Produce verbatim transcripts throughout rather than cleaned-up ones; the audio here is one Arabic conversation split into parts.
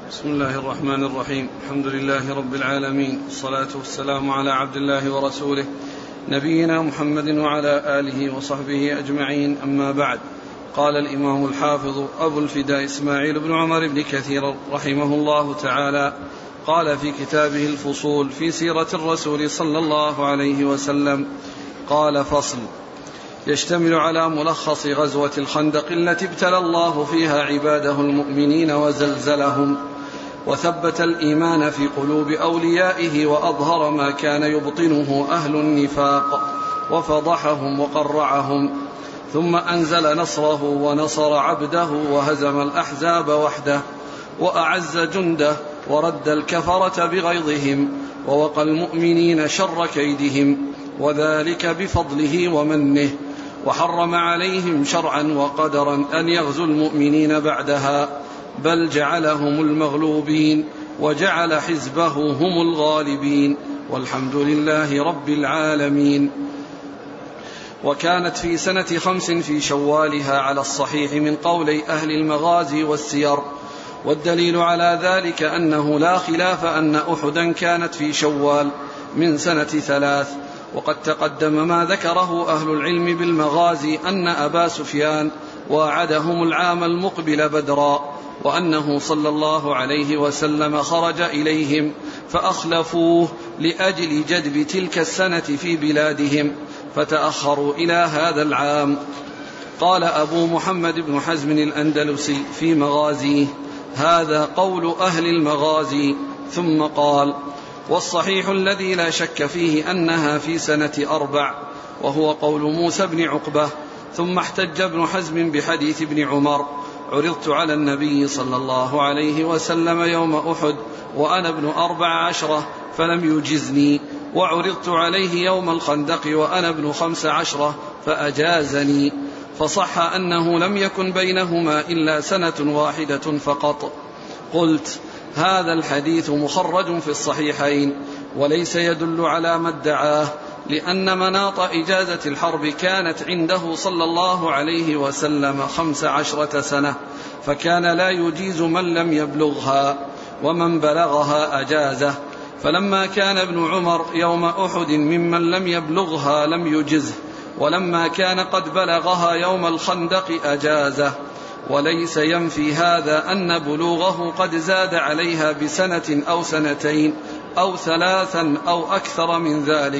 بسم الله الرحمن الرحيم. الحمد لله رب العالمين، الصلاة والسلام على عبد الله ورسوله نبينا محمد وعلى آله وصحبه أجمعين، أما بعد. قال الإمام الحافظ أبو الفداء إسماعيل بن عمر بن كثير رحمه الله تعالى قال في كتابه الفصول في سيرة الرسول صلى الله عليه وسلم: قال: فصل يشتمل على ملخص غزوة الخندق التي ابتلى الله فيها عباده المؤمنين وزلزلهم وثبت الإيمان في قلوب أوليائه وأظهر ما كان يبطنه أهل النفاق وفضحهم وقرعهم، ثم أنزل نصره ونصر عبده وهزم الأحزاب وحده وأعز جنده ورد الكفرة بغيظهم ووقى المؤمنين شر كيدهم، وذلك بفضله ومنه، وحرم عليهم شرعا وقدرا أن يغزوا المؤمنين بعدها، بل جعلهم المغلوبين وجعل حزبه هم الغالبين، والحمد لله رب العالمين. وكانت في سنة خمس في شوالها على الصحيح من قولي أهل المغازي والسير، والدليل على ذلك أنه لا خلاف أن أحدا كانت في شوال من سنة ثلاث. وقد تقدم ما ذكره أهل العلم بالمغازي أن أبا سفيان واعدهم العام المقبل بدرا، وأنه صلى الله عليه وسلم خرج إليهم فأخلفوه لأجل جدب تلك السنة في بلادهم فتأخروا إلى هذا العام. قال أبو محمد بن حزم الأندلسي في مغازيه: هذا قول أهل المغازي. ثم قال: والصحيح الذي لا شك فيه أنها في سنة أربع، وهو قول موسى بن عقبة. ثم احتج ابن حزم بحديث ابن عمر: عرضت على النبي صلى الله عليه وسلم يوم أحد وأنا ابن أربع عشرة فلم يجزني، وعرضت عليه يوم الخندق وأنا ابن خمس عشرة فأجازني، فصح أنه لم يكن بينهما إلا سنة واحدة فقط. قلت: هذا الحديث مخرج في الصحيحين وليس يدل على ما ادعاه، لأن مناط إجازة الحرب كانت عنده صلى الله عليه وسلم خمس عشرة سنة، فكان لا يجيز من لم يبلغها، ومن بلغها أجازه، فلما كان ابن عمر يوم أحد ممن لم يبلغها لم يجزه، ولما كان قد بلغها يوم الخندق أجازه. وليس ينفي هذا أن بلوغه قد زاد عليها بسنة أو سنتين أو ثلاثا أو أكثر من ذلك،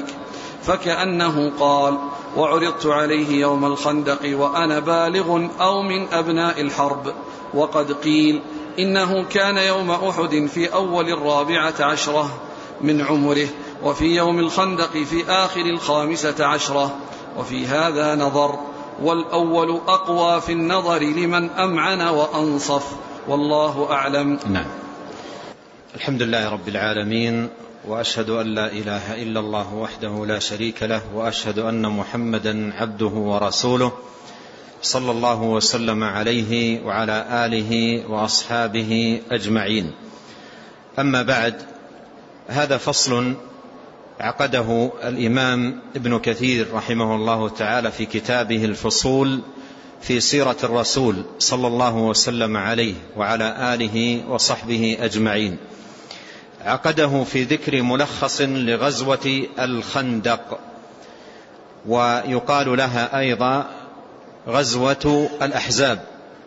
فكأنه قال: وعرضت عليه يوم الخندق وأنا بالغ أو من أبناء الحرب. وقد قيل إنه كان يوم أحد في أول الرابعة عشرة من عمره، وفي يوم الخندق في آخر الخامسة عشرة، وفي هذا نظر، والأول أقوى في النظر لمن أمعن وأنصف، والله أعلم. نعم. الحمد لله رب العالمين، وأشهد أن لا إله إلا الله وحده لا شريك له، وأشهد أن محمدا عبده ورسوله صلى الله وسلم عليه وعلى آله وأصحابه أجمعين. أما بعد، هذا فصل عقده الإمام ابن كثير رحمه الله تعالى في كتابه الفصول في سيرة الرسول صلى الله وسلم عليه وعلى آله وصحبه أجمعين. عقده في ذكر ملخص لغزوة الخندق، ويقال لها أيضا غزوة الأحزاب.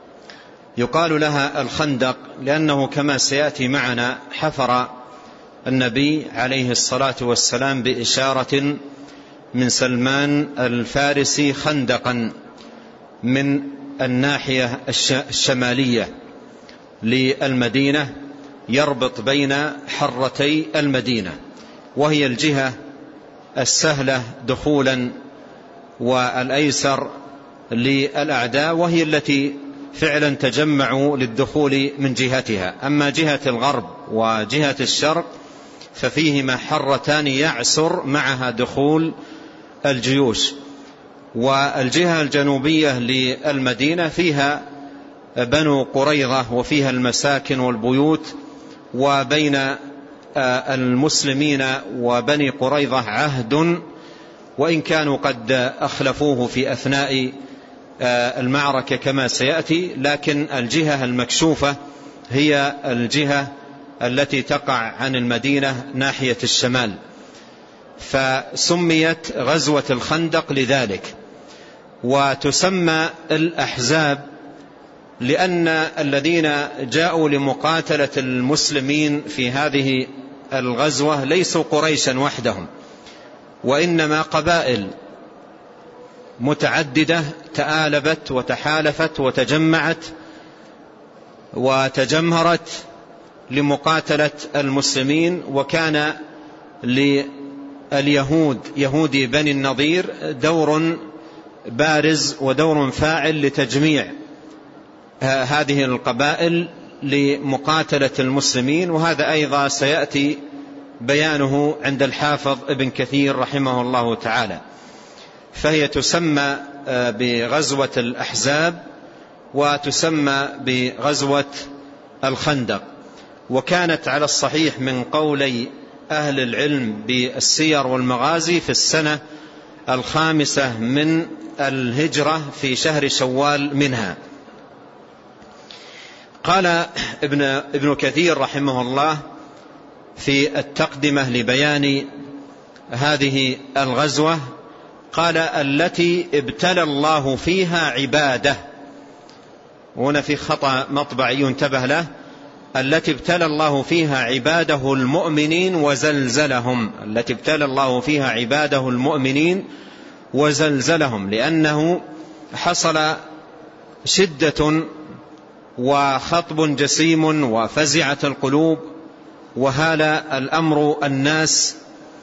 يقال لها الخندق لأنه كما سيأتي معنا حفر النبي عليه الصلاة والسلام بإشارة من سلمان الفارسي خندقا من الناحية الشمالية للمدينة يربط بين حرتي المدينة، وهي الجهة السهلة دخولا والأيسر للأعداء، وهي التي فعلا تجمعوا للدخول من جهتها. أما جهة الغرب وجهة الشرق ففيهما حرتان يعسر معها دخول الجيوش، والجهة الجنوبية للمدينة فيها بنو قريظة وفيها المساكن والبيوت، وبين المسلمين وبني قريظة عهد، وإن كانوا قد أخلفوه في أثناء المعركة كما سيأتي، لكن الجهة المكشوفة هي الجهة التي تقع عن المدينة ناحية الشمال، فسميت غزوة الخندق لذلك. وتسمى الأحزاب لأن الذين جاءوا لمقاتلة المسلمين في هذه الغزوة ليسوا قريشا وحدهم، وإنما قبائل متعددة تآلبت وتحالفت وتجمعت وتجمهرت لمقاتلة المسلمين. وكان لليهود يهودي بني النضير دور بارز ودور فاعل لتجميع هذه القبائل لمقاتلة المسلمين، وهذا أيضا سيأتي بيانه عند الحافظ ابن كثير رحمه الله تعالى. فهي تسمى بغزوة الأحزاب وتسمى بغزوة الخندق. وكانت على الصحيح من قولي أهل العلم بالسير والمغازي في السنة الخامسة من الهجرة في شهر شوال منها. قال ابن, ابن كثير رحمه الله في التقدمة لبيان هذه الغزوة، قال التي ابتلى الله فيها عباده، هنا في خطأ مطبعي ينتبه له، التي ابتلى الله فيها عباده المؤمنين وزلزلهم، التي ابتلى الله فيها عباده المؤمنين وزلزلهم، لأنه حصل شدة وخطب جسيم وفزعة القلوب وهال الأمر الناس.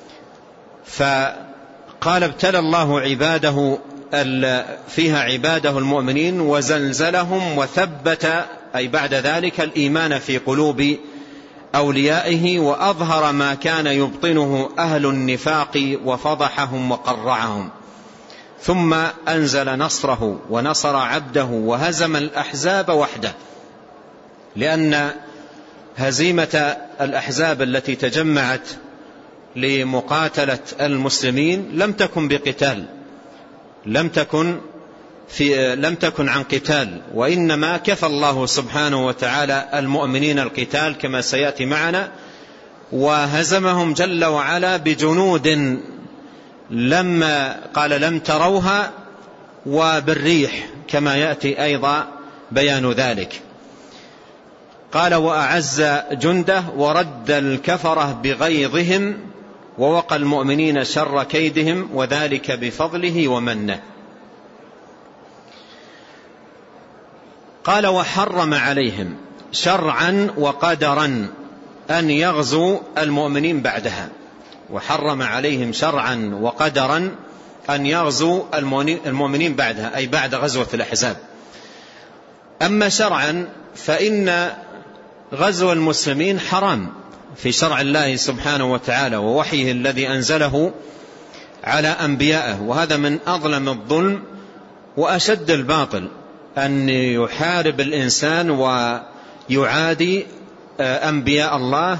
فقال ابتلى الله عباده فيها عباده المؤمنين وزلزلهم وثبت أي بعد ذلك الإيمان في قلوب أوليائه، وأظهر ما كان يبطنه أهل النفاق وفضحهم وقرعهم، ثم أنزل نصره ونصر عبده وهزم الأحزاب وحده. لأن هزيمة الأحزاب التي تجمعت لمقاتلة المسلمين لم تكن بقتال، لم تكن في لم تكن عن قتال، وإنما كفى الله سبحانه وتعالى المؤمنين القتال كما سيأتي معنا، وهزمهم جل وعلا بجنود لما قال لم تروها وبالريح كما يأتي أيضا بيان ذلك. قال وأعز جنده ورد الكفرة بغيظهم ووقى المؤمنين شر كيدهم وذلك بفضله ومنه. قال وحرم عليهم شرعا وقدرا أن يغزوا المؤمنين بعدها، وحرم عليهم شرعا وقدرا أن يغزوا المؤمنين بعدها أي بعد غزوة الأحزاب. أما شرعا فإن غزو المسلمين حرام في شرع الله سبحانه وتعالى ووحيه الذي أنزله على أنبيائه، وهذا من أظلم الظلم وأشد الباطل أن يحارب الإنسان ويعادي أنبياء الله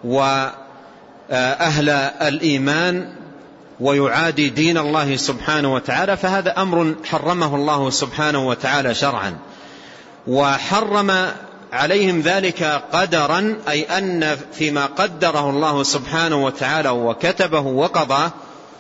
وأهل الإيمان ويعادي دين الله سبحانه وتعالى، فهذا أمر حرمه الله سبحانه وتعالى شرعا. وحرم عليهم ذلك قدرا أي أن فيما قدره الله سبحانه وتعالى وكتبه وقضى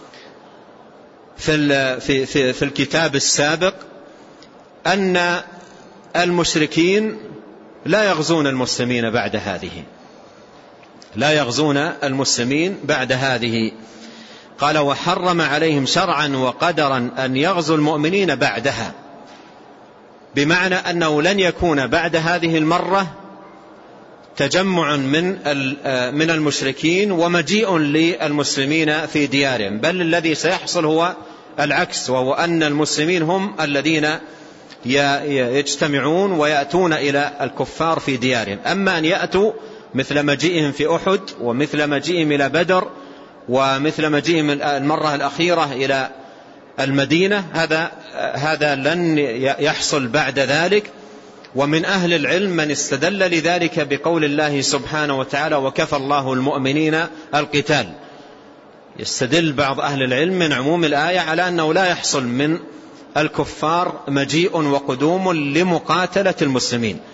في, في, في, في الكتاب السابق أن المشركين لا يغزون المسلمين بعد هذه، لا يغزون المسلمين بعد هذه. قال وحرم عليهم شرعا وقدرا أن يغزوا المؤمنين بعدها، بمعنى أنه لن يكون بعد هذه المرة تجمع من من المشركين ومجيء للمسلمين في ديارهم، بل الذي سيحصل هو العكس، وهو أن المسلمين هم الذين يجتمعون ويأتون إلى الكفار في ديارهم. أما أن يأتوا مثل مجيئهم في أحد ومثل مجيئهم إلى بدر ومثل مجيئهم المرة الأخيرة إلى المدينة، هذا هذا لن يحصل بعد ذلك. ومن أهل العلم من استدل لذلك بقول الله سبحانه وتعالى وكفى الله المؤمنين القتال. يستدل بعض أهل العلم من عموم الآية على أنه لا يحصل من الكفار مجيء وقدوم لمقاتلة المسلمين،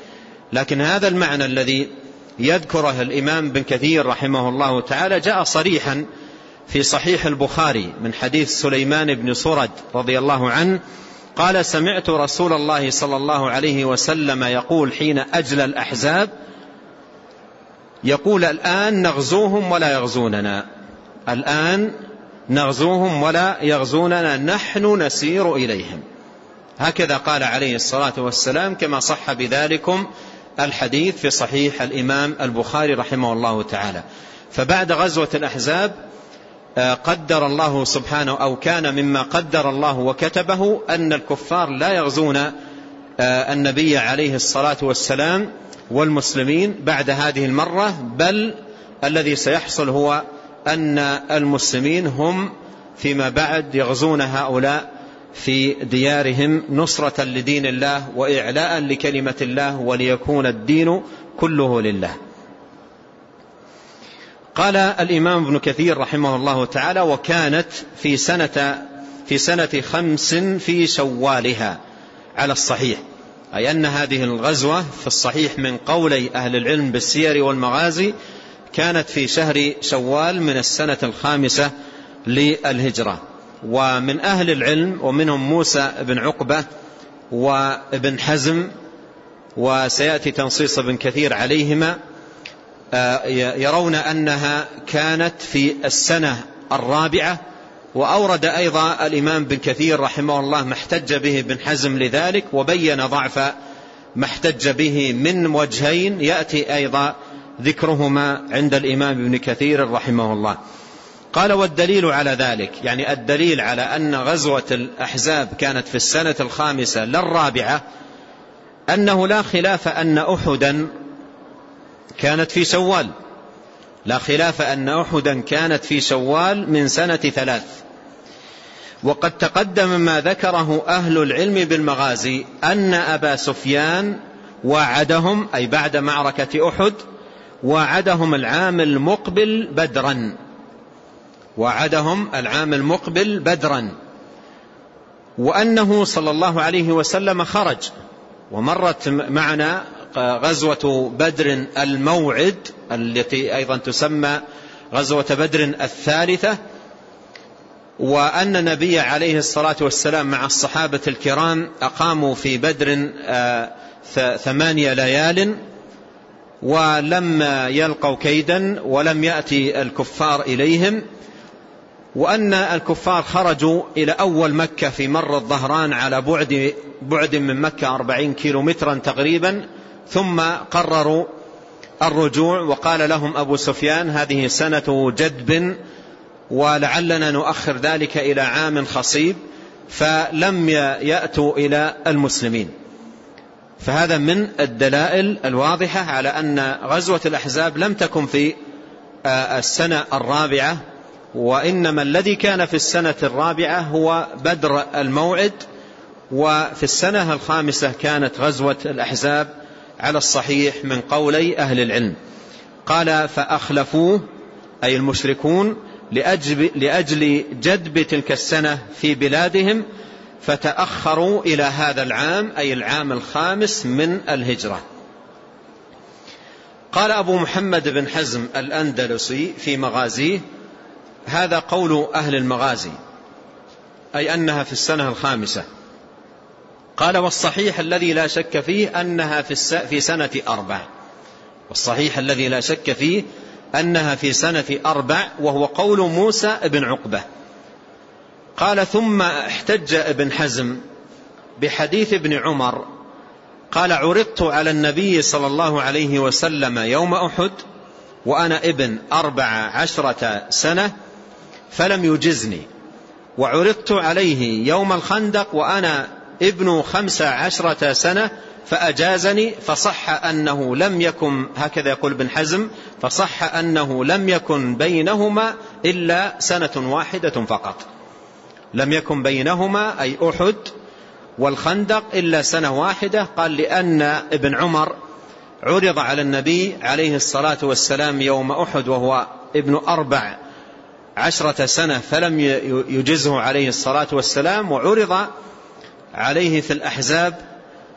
لكن هذا المعنى الذي يذكره الإمام ابن كثير رحمه الله تعالى جاء صريحا في صحيح البخاري من حديث سليمان بن سرد رضي الله عنه قال: سمعت رسول الله صلى الله عليه وسلم يقول حين أجلى الأحزاب، يقول: الآن نغزوهم ولا يغزوننا، الآن نغزوهم ولا يغزوننا، نحن نسير إليهم. هكذا قال عليه الصلاة والسلام، كما صح بذلكم الحديث في صحيح الإمام البخاري رحمه الله تعالى. فبعد غزوة الأحزاب قدر الله سبحانه، أو كان مما قدر الله وكتبه، أن الكفار لا يغزون النبي عليه الصلاة والسلام والمسلمين بعد هذه المرة، بل الذي سيحصل هو أن المسلمين هم فيما بعد يغزون هؤلاء في ديارهم نصرة لدين الله وإعلاء لكلمة الله وليكون الدين كله لله. قال الإمام ابن كثير رحمه الله تعالى: وكانت في سنة في سنة خمس في شوالها على الصحيح، أي أن هذه الغزوة في الصحيح من قولي أهل العلم بالسير والمغازي كانت في شهر شوال من السنة الخامسة للهجرة. ومن أهل العلم ومنهم موسى بن عقبة وابن حزم، وسيأتي تنصيص ابن كثير عليهما، يرون أنها كانت في السنة الرابعة. وأورد أيضا الإمام بن كثير رحمه الله ما احتج به ابن حزم لذلك، وبين ضعف ما احتج به من وجهين يأتي أيضا ذكرهما عند الإمام ابن كثير رحمه الله. قال: والدليل على ذلك، يعني الدليل على أن غزوة الأحزاب كانت في السنة الخامسة للرابعة، أنه لا خلاف أن أحدا كانت في شوال، لا خلاف أن أحدا كانت في شوال من سنة ثلاث. وقد تقدم ما ذكره أهل العلم بالمغازي أن أبا سفيان وعدهم، أي بعد معركة أحد، وعدهم العام المقبل بدرا، وعدهم العام المقبل بدرا، وأنه صلى الله عليه وسلم خرج. ومرت معنا غزوة بدر الموعد التي أيضا تسمى غزوة بدر الثالثة، وأن النبي عليه الصلاة والسلام مع الصحابة الكرام أقاموا في بدر ثمانية ليال ولم يلقوا كيدا ولم يأتي الكفار إليهم، وأن الكفار خرجوا إلى أول مكة في مر الظهران على بعد, بعد من مكة أربعين كيلو مترا تقريبا، ثم قرروا الرجوع. وقال لهم أبو سفيان: هذه سنة جدب ولعلنا نؤخر ذلك إلى عام خصيب، فلم يأتوا إلى المسلمين. فهذا من الدلائل الواضحة على أن غزوة الأحزاب لم تكن في السنة الرابعة، وإنما الذي كان في السنة الرابعة هو بدر الموعد، وفي السنة الخامسة كانت غزوة الأحزاب على الصحيح من قولي أهل العلم. قال: فأخلفوه، أي المشركون، لأجل, لأجل جدب تلك السنة في بلادهم، فتأخروا إلى هذا العام، أي العام الخامس من الهجرة. قال أبو محمد بن حزم الأندلسي في مغازيه: هذا قول أهل المغازي، أي أنها في السنة الخامسة. قال: والصحيح الذي لا شك فيه أنها في سنة أربع، والصحيح الذي لا شك فيه أنها في سنة أربع، وهو قول موسى بن عقبة. قال: ثم احتج ابن حزم بحديث ابن عمر قال: عرضت على النبي صلى الله عليه وسلم يوم أحد وأنا ابن أربع عشرة سنة فلم يجزني، وعرضت عليه يوم الخندق وأنا ابن خمس عشرة سنة فأجازني، فصح أنه لم يكن، هكذا يقول ابن حزم، فصح أنه لم يكن بينهما إلا سنة واحدة فقط، لم يكن بينهما أي أحد والخندق إلا سنة واحدة. قال: لأن ابن عمر عرض على النبي عليه الصلاة والسلام يوم أحد وهو ابن أربع عشرة سنة فلم يجزه عليه الصلاة والسلام، وعرض عليه في الأحزاب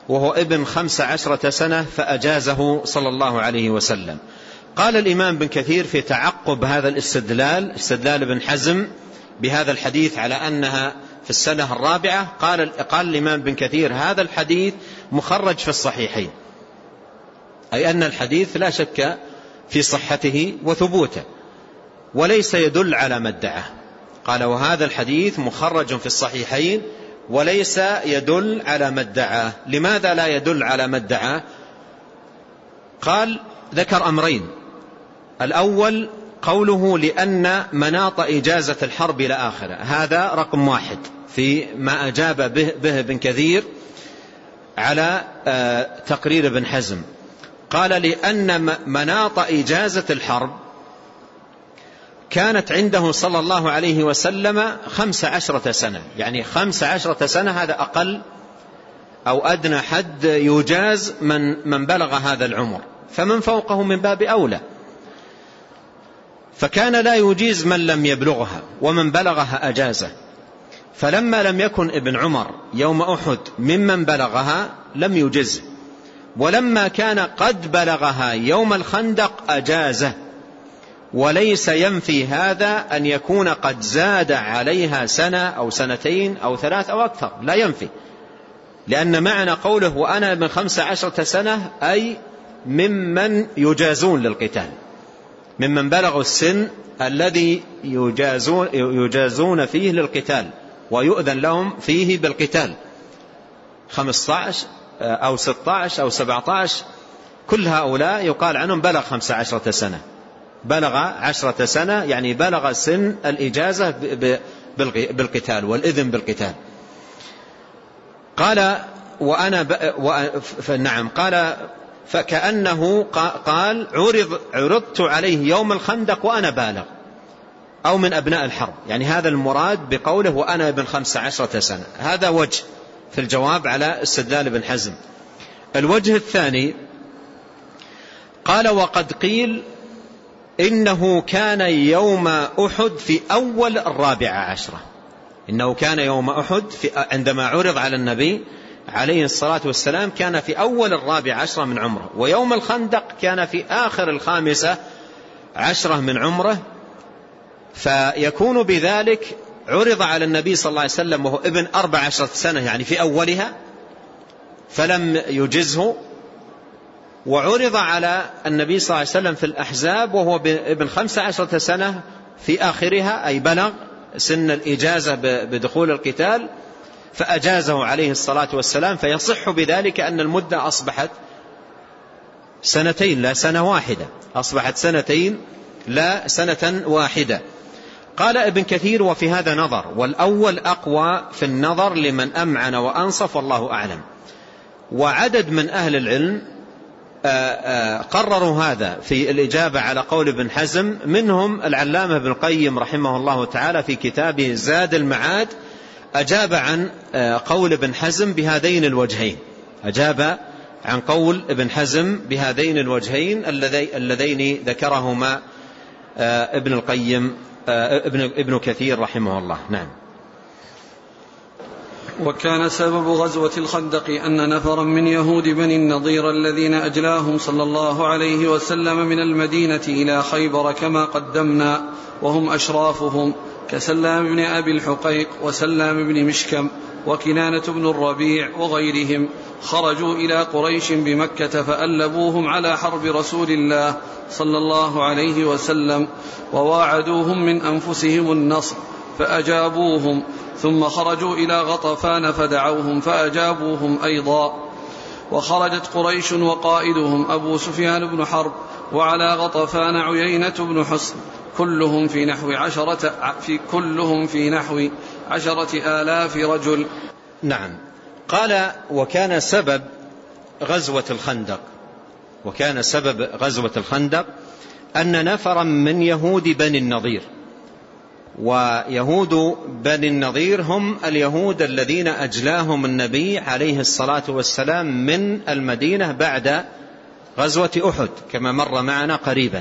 وهو ابن خمس عشرة سنة فأجازه صلى الله عليه وسلم. قال الإمام بن كثير في تعقب هذا الاستدلال، استدلال ابن حزم بهذا الحديث على أنها في السنة الرابعة، قال, قال الإمام بن كثير هذا الحديث مخرج في الصحيحين، أي أن الحديث لا شك في صحته وثبوته وليس يدل على ما ادعاه. قال وهذا الحديث مخرج في الصحيحين وليس يدل على ما ادعاه. لماذا لا يدل على ما ادعاه؟ قال ذكر أمرين. الأول قوله لأن مناط إجازة الحرب إلى آخره، هذا رقم واحد في ما أجاب به, به ابن كثير على تقرير ابن حزم. قال لأن مناط إجازة الحرب كانت عنده صلى الله عليه وسلم خمس عشرة سنة، يعني خمس عشرة سنة هذا أقل أو أدنى حد يجاز من, من بلغ هذا العمر، فمن فوقه من باب أولى. فكان لا يجيز من لم يبلغها، ومن بلغها أجازه. فلما لم يكن ابن عمر يوم أحد ممن بلغها لم يجزه، ولما كان قد بلغها يوم الخندق أجازه. وليس ينفي هذا أن يكون قد زاد عليها سنة أو سنتين أو ثلاث أو أكثر، لا ينفي، لأن معنى قوله وأنا من خمس عشرة سنة أي ممن يجازون للقتال، ممن بلغوا السن الذي يجازون, يجازون فيه للقتال ويؤذن لهم فيه بالقتال، خمسة عشر أو ستة عشر أو سبعة عشر، كل هؤلاء يقال عنهم بلغ خمس عشرة سنة، بلغ عشرة سنة، يعني بلغ سن الإجازة بالقتال والإذن بالقتال. قال وأنا ب... و... فنعم قال فكأنه قال عرض عرضت عليه يوم الخندق وأنا بالغ أو من أبناء الحرب، يعني هذا المراد بقوله وأنا ابن خمس عشرة سنة. هذا وجه في الجواب على استدلال ابن حزم. الوجه الثاني قال وقد قيل إنه كان يوم أحد في أول الرابعة عشرة، إنه كان يوم أحد في عندما عرض على النبي عليه الصلاة والسلام كان في أول الرابعة عشرة من عمره، ويوم الخندق كان في آخر الخامسة عشرة من عمره، فيكون بذلك عرض على النبي صلى الله عليه وسلم وهو ابن أربع عشرة سنة، يعني في أولها فلم يجزه، وعرض على النبي صلى الله عليه وسلم في الأحزاب وهو ابن خمس عشرة سنة في آخرها، أي بلغ سن الإجازة بدخول القتال فأجازه عليه الصلاة والسلام. فيصح بذلك أن المدة أصبحت سنتين لا سنة واحدة، أصبحت سنتين لا سنة واحدة. قال ابن كثير وفي هذا نظر، والأول أقوى في النظر لمن أمعن وأنصف والله أعلم. وعدد من أهل العلم قرروا هذا في الإجابة على قول ابن حزم، منهم العلامة ابن القيم رحمه الله تعالى في كتابه زاد المعاد، أجاب عن قول ابن حزم بهذين الوجهين، أجاب عن قول ابن حزم بهذين الوجهين اللذين ذكرهما ابن القيم ابن, ابن كثير رحمه الله. نعم. وكان سبب غزوة الخندق أن نفرا من يهود بني النضير الذين أجلاهم صلى الله عليه وسلم من المدينة إلى خيبر كما قدمنا، وهم أشرافهم كسلام بن أبي الحقيق وسلام بن مشكم وكنانة بن الربيع وغيرهم، خرجوا إلى قريش بمكة فألبوهم على حرب رسول الله صلى الله عليه وسلم، وواعدوهم من أنفسهم النصر فأجابوهم، ثم خرجوا إلى غطفان فدعوهم فأجابوهم أيضا. وخرجت قريش وقائدهم أبو سفيان بن حرب، وعلى غطفان عيينة بن حصن، كلهم في نحو عشرة في كلهم في نحو عشرة آلاف رجل. نعم. قال وكان سبب غزوة الخندق وكان سبب غزوة الخندق أن نفرا من يهود بني النضير، ويهود بني النضير هم اليهود الذين أجلاهم النبي عليه الصلاة والسلام من المدينة بعد غزوة أحد كما مر معنا قريبا.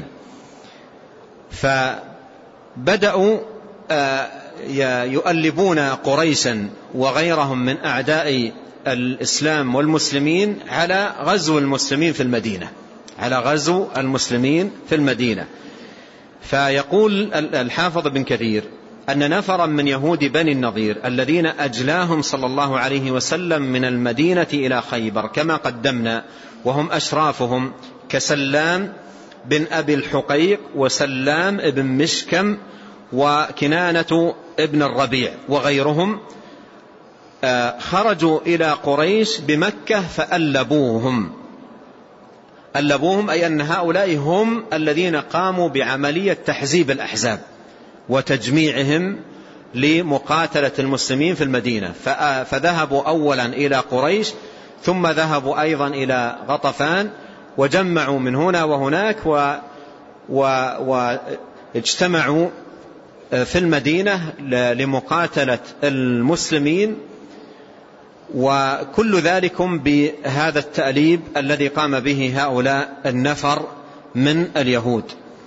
فبدأوا يؤلبون قريشا وغيرهم من أعداء الإسلام والمسلمين على غزو المسلمين في المدينة على غزو المسلمين في المدينة. فيقول الحافظ بن كثير أن نفرا من يهود بني النضير الذين أجلاهم صلى الله عليه وسلم من المدينة إلى خيبر كما قدمنا، وهم أشرافهم كسلام بن أبي الحقيق وسلام بن مشكم وكنانة ابن الربيع وغيرهم، خرجوا إلى قريش بمكة فألبوهم. ألبوهم أي أن هؤلاء هم الذين قاموا بعملية تحزيب الأحزاب وتجميعهم لمقاتلة المسلمين في المدينة. فذهبوا أولا إلى قريش ثم ذهبوا أيضا إلى غطفان وجمعوا من هنا وهناك و... و... واجتمعوا في المدينة لمقاتلة المسلمين، وكل ذلكم بهذا التأليب الذي قام به هؤلاء النفر من اليهود.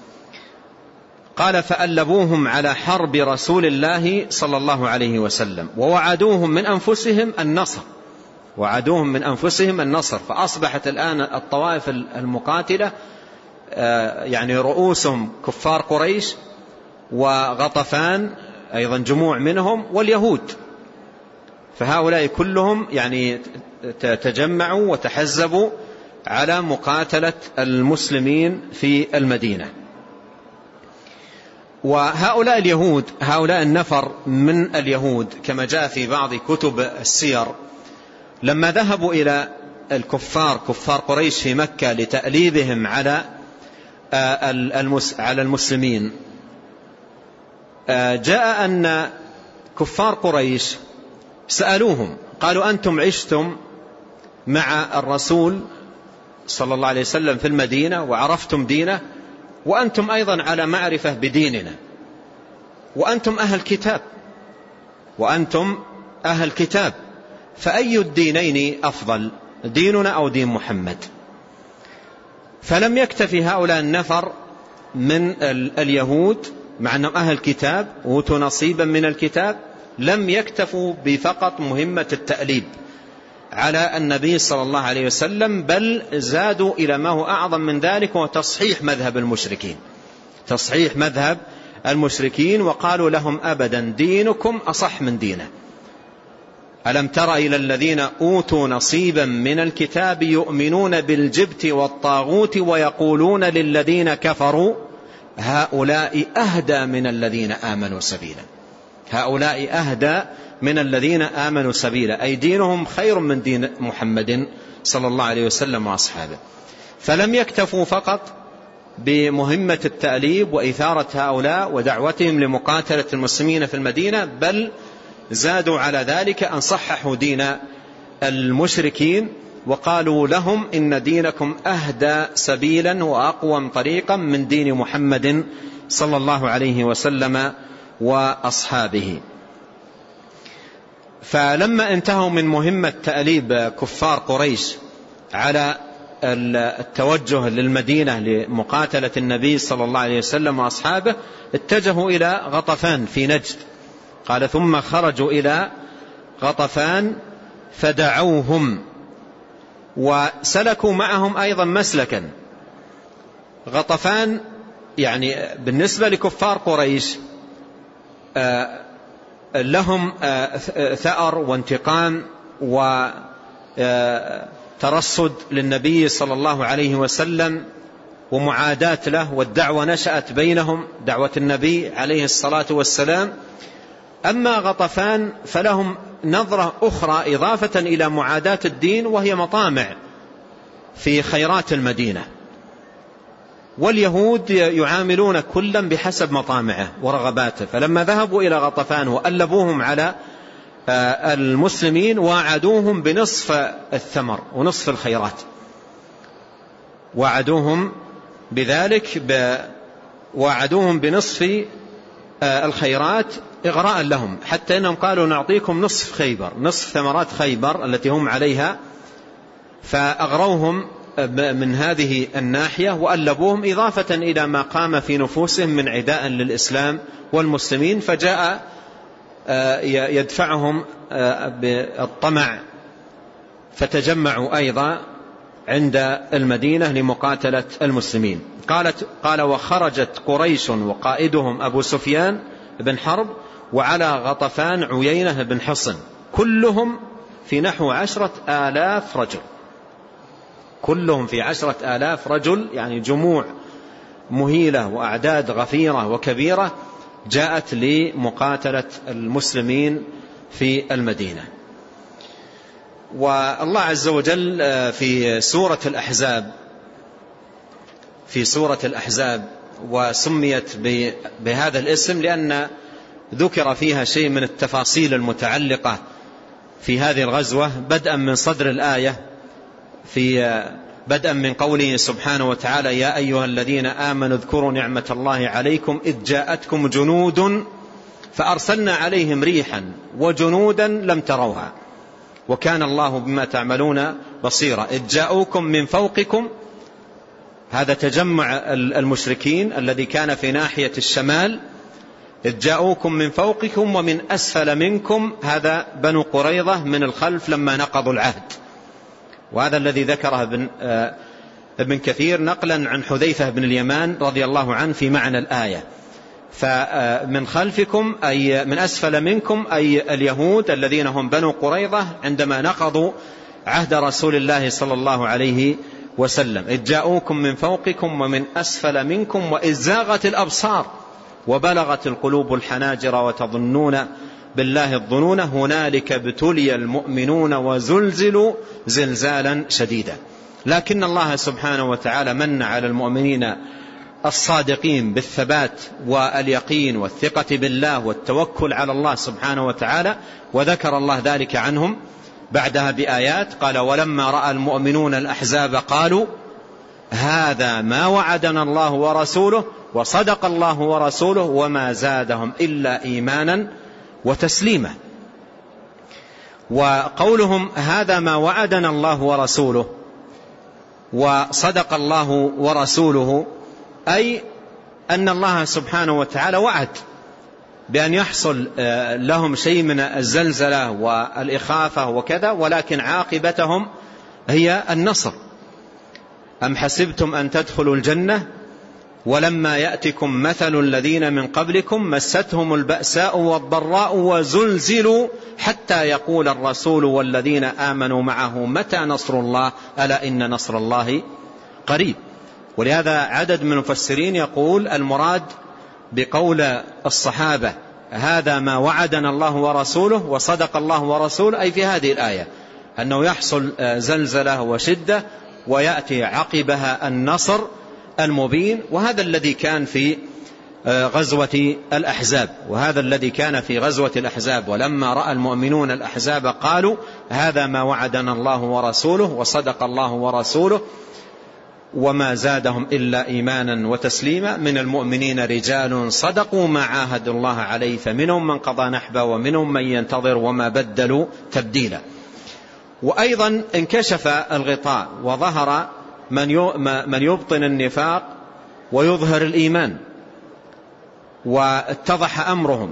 قال فألبوهم على حرب رسول الله صلى الله عليه وسلم ووعدوهم من أنفسهم النصر وعدوهم من أنفسهم النصر فأصبحت الآن الطوائف المقاتلة يعني رؤوسهم كفار قريش وغطفان أيضا جموع منهم واليهود، فهؤلاء كلهم يعني تجمعوا وتحزبوا على مقاتلة المسلمين في المدينة. وهؤلاء اليهود هؤلاء النفر من اليهود كما جاء في بعض كتب السير لما ذهبوا إلى الكفار كفار قريش في مكة لتأليبهم على على المسلمين، جاء أن كفار قريش سألوهم قالوا أنتم عشتم مع الرسول صلى الله عليه وسلم في المدينة وعرفتم دينه وأنتم أيضا على معرفة بديننا وأنتم أهل كتاب وأنتم أهل كتاب فأي الدينين أفضل ديننا أو دين محمد؟ فلم يكتفي هؤلاء النفر من اليهود مع أنهم أهل كتاب وأوتوا نصيبا من الكتاب، لم يكتفوا بفقط مهمة التأليب على النبي صلى الله عليه وسلم، بل زادوا إلى ما هو أعظم من ذلك وتصحيح مذهب المشركين تصحيح مذهب المشركين وقالوا لهم أبدا دينكم أصح من دينه. ألم تر إلى الذين أوتوا نصيبا من الكتاب يؤمنون بالجبت والطاغوت ويقولون للذين كفروا هؤلاء أهدى من الذين آمنوا سبيلا هؤلاء أهدى من الذين آمنوا سبيلا، أي دينهم خير من دين محمد صلى الله عليه وسلم وأصحابه. فلم يكتفوا فقط بمهمة التأليب وإثارة هؤلاء ودعوتهم لمقاتلة المسلمين في المدينة، بل زادوا على ذلك أن صححوا دين المشركين وقالوا لهم إن دينكم أهدى سبيلا وأقوم طريقا من دين محمد صلى الله عليه وسلم وأصحابه. فلما انتهوا من مهمة تأليب كفار قريش على التوجه للمدينة لمقاتلة النبي صلى الله عليه وسلم وأصحابه اتجهوا إلى غطفان في نجد. قال ثم خرجوا إلى غطفان فدعوهم وسلكوا معهم أيضا مسلكا. غطفان يعني بالنسبة لكفار قريش لهم ثأر وانتقام وترصد للنبي صلى الله عليه وسلم ومعاداة له، والدعوة نشأت بينهم دعوة النبي عليه الصلاة والسلام. أما غطفان فلهم نظرة أخرى إضافة إلى معاداة الدين وهي مطامع في خيرات المدينة، واليهود يعاملون كلا بحسب مطامعه ورغباته. فلما ذهبوا إلى غطفان وألبوهم على المسلمين وعدوهم بنصف الثمر ونصف الخيرات، وعدوهم بذلك وعدوهم بنصف الخيرات إغراء لهم، حتى إنهم قالوا نعطيكم نصف خيبر نصف ثمرات خيبر التي هم عليها، فأغروهم من هذه الناحية وألبوهم إضافة إلى ما قام في نفوسهم من عداء للإسلام والمسلمين. فجاء يدفعهم بالطمع فتجمعوا أيضا عند المدينة لمقاتلة المسلمين. قالت قال وخرجت قريش وقائدهم أبو سفيان بن حرب وعلى غطفان عيينة بن حصن كلهم في نحو عشرة آلاف رجل، كلهم في عشرة آلاف رجل، يعني جموع مهيلة وأعداد غفيرة وكبيرة جاءت لمقاتلة المسلمين في المدينة. والله عز وجل في سورة الأحزاب في سورة الأحزاب وسميت بهذا الاسم لأن ذكر فيها شيء من التفاصيل المتعلقة في هذه الغزوة، بدءا من صدر الآية، في بدءا من قوله سبحانه وتعالى يا أيها الذين آمنوا اذكروا نعمة الله عليكم إذ جاءتكم جنود فأرسلنا عليهم ريحا وجنودا لم تروها وكان الله بما تعملون بصيرا. إذ جاءوكم من فوقكم، هذا تجمع المشركين الذي كان في ناحية الشمال، إذ جاءوكم من فوقكم ومن أسفل منكم، هذا بنو قريظة من الخلف لما نقضوا العهد. وهذا الذي ذكره ابن, ابن كثير نقلا عن حذيفة بن اليمان رضي الله عنه في معنى الآية. فمن خلفكم أي من أسفل منكم أي اليهود الذين هم بنو قريظة عندما نقضوا عهد رسول الله صلى الله عليه وسلم. إذ جاءوكم من فوقكم ومن أسفل منكم وإذ زاغت الأبصار وبلغت القلوب الحناجر وتظنون بالله الظنون هنالك ابتلي المؤمنون وزلزلوا زلزالا شديدا. لكن الله سبحانه وتعالى من على المؤمنين الصادقين بالثبات واليقين والثقة بالله والتوكل على الله سبحانه وتعالى، وذكر الله ذلك عنهم بعدها بآيات قال ولما رأى المؤمنون الأحزاب قالوا هذا ما وعدنا الله ورسوله وصدق الله ورسوله وما زادهم إلا إيمانا وتسليما. وقولهم هذا ما وعدنا الله ورسوله وصدق الله ورسوله أي أن الله سبحانه وتعالى وعد بأن يحصل لهم شيء من الزلزلة والإخافة وكذا، ولكن عاقبتهم هي النصر. أم حسبتم أن تدخلوا الجنة ولما يأتكم مثل الذين من قبلكم مستهم البأساء والضراء وزلزلوا حتى يقول الرسول والذين آمنوا معه متى نصر الله ألا إن نصر الله قريب. ولهذا عدد من المفسرين يقول المراد بقول الصحابة هذا ما وعدنا الله ورسوله وصدق الله ورسوله أي في هذه الآية أنه يحصل زلزلة وشدة ويأتي عقبها النصر المبين. وهذا الذي كان في غزوة الأحزاب وهذا الذي كان في غزوة الأحزاب ولما رأى المؤمنون الأحزاب قالوا هذا ما وعدنا الله ورسوله وصدق الله ورسوله وما زادهم إلا إيمانا وتسليما. من المؤمنين رجال صدقوا ما عاهدوا الله عليه فمنهم من قضى نحبه ومنهم من ينتظر وما بدلوا تبديلا. وأيضا انكشف الغطاء وظهر من يبطن النفاق ويظهر الإيمان واتضح أمرهم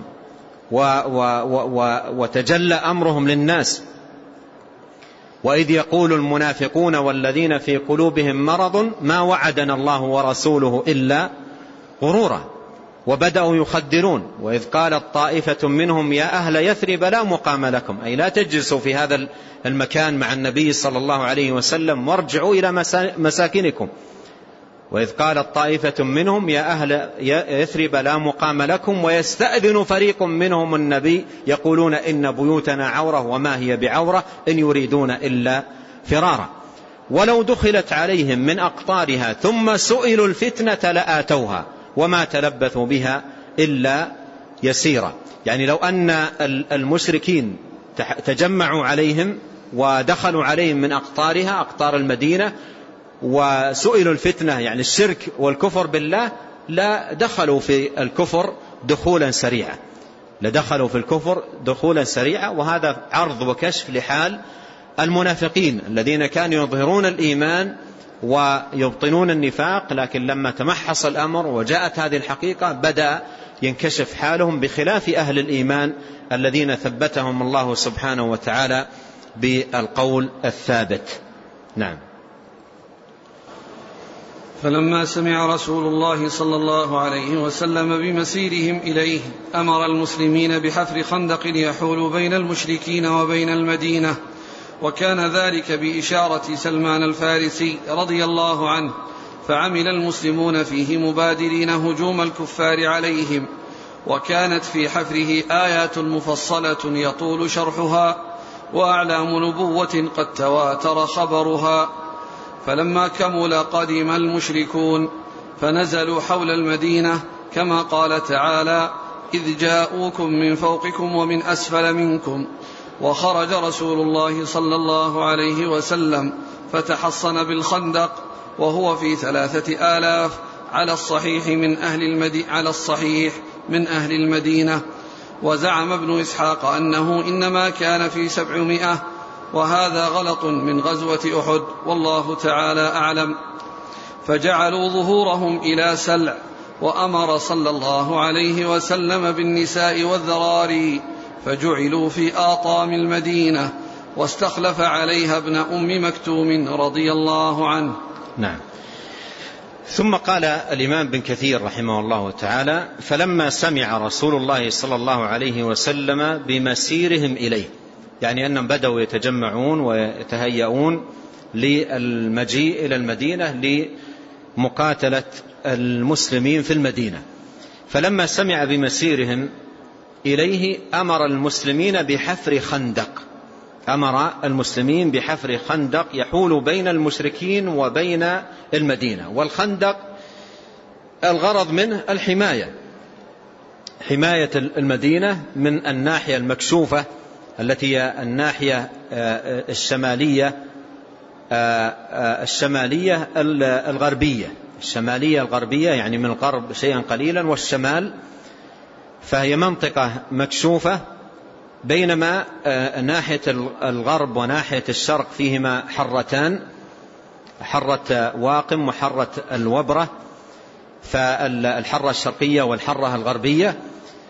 وتجلى أمرهم للناس. وإذ يقول المنافقون والذين في قلوبهم مرض ما وعدنا الله ورسوله إلا غرورا وبدأوا يخدرون. وإذ قالت طائفة منهم يا أهل يثرب لا مقام لكم أي لا تجلسوا في هذا المكان مع النبي صلى الله عليه وسلم وارجعوا إلى مساكنكم. وإذ قالت طائفة منهم يا أهل يثرب لا مقام لكم ويستأذن فريق منهم النبي يقولون إن بيوتنا عورة وما هي بعورة إن يريدون إلا فرارا ولو دخلت عليهم من أقطارها ثم سئلوا الفتنة لآتوها وما تلبثوا بها إلا يسيرا. يعني لو أن المشركين تجمعوا عليهم ودخلوا عليهم من أقطارها أقطار المدينة وسئلوا الفتنة يعني الشرك والكفر بالله لا دخلوا في الكفر دخولا سريعا لدخلوا في الكفر دخولا سريعا. وهذا عرض وكشف لحال المنافقين الذين كانوا يظهرون الإيمان ويبطنون النفاق، لكن لما تمحص الأمر وجاءت هذه الحقيقة بدأ ينكشف حالهم بخلاف أهل الإيمان الذين ثبتهم الله سبحانه وتعالى بالقول الثابت. نعم. فلما سمع رسول الله صلى الله عليه وسلم بمسيرهم إليه أمر المسلمين بحفر خندق يحول بين المشركين وبين المدينة، وكان ذلك بإشارة سلمان الفارسي رضي الله عنه، فعمل المسلمون فيه مبادرين هجوم الكفار عليهم، وكانت في حفره آيات مفصلة يطول شرحها وأعلام نبوة قد تواتر خبرها. فلما كمل قدم المشركون فنزلوا حول المدينة كما قال تعالى: إذ جاءوكم من فوقكم ومن أسفل منكم. وخرج رسول الله صلى الله عليه وسلم فتحصن بالخندق وهو في ثلاثة آلاف على الصحيح من أهل المدينة على الصحيح من أهل المدينة. وزعم ابن إسحاق أنه إنما كان في سبعمائة، وهذا غلط من غزوة أحد، والله تعالى أعلم. فجعلوا ظهورهم إلى سلع، وأمر صلى الله عليه وسلم بالنساء والذراري فجعلوا في آطام المدينة، واستخلف عليها ابن أم مكتوم رضي الله عنه. نعم. ثم قال الإمام بن كثير رحمه الله تعالى: فلما سمع رسول الله صلى الله عليه وسلم بمسيرهم إليه، يعني أنهم بدأوا يتجمعون ويتهيئون للمجيء إلى المدينة لمقاتلة المسلمين في المدينة. فلما سمع بمسيرهم إليه أمر المسلمين بحفر خندق أمر المسلمين بحفر خندق يحول بين المشركين وبين المدينة. والخندق الغرض منه الحماية، حماية المدينة من الناحية المكشوفة التي هي الناحية الشمالية الشمالية الغربية الشمالية الغربية يعني من الغرب شيئا قليلا والشمال، فهي منطقة مكشوفة، بينما ناحية الغرب وناحية الشرق فيهما حرتان، حرة واقم وحرة الوبرة، فالحرة الشرقية والحرة الغربية،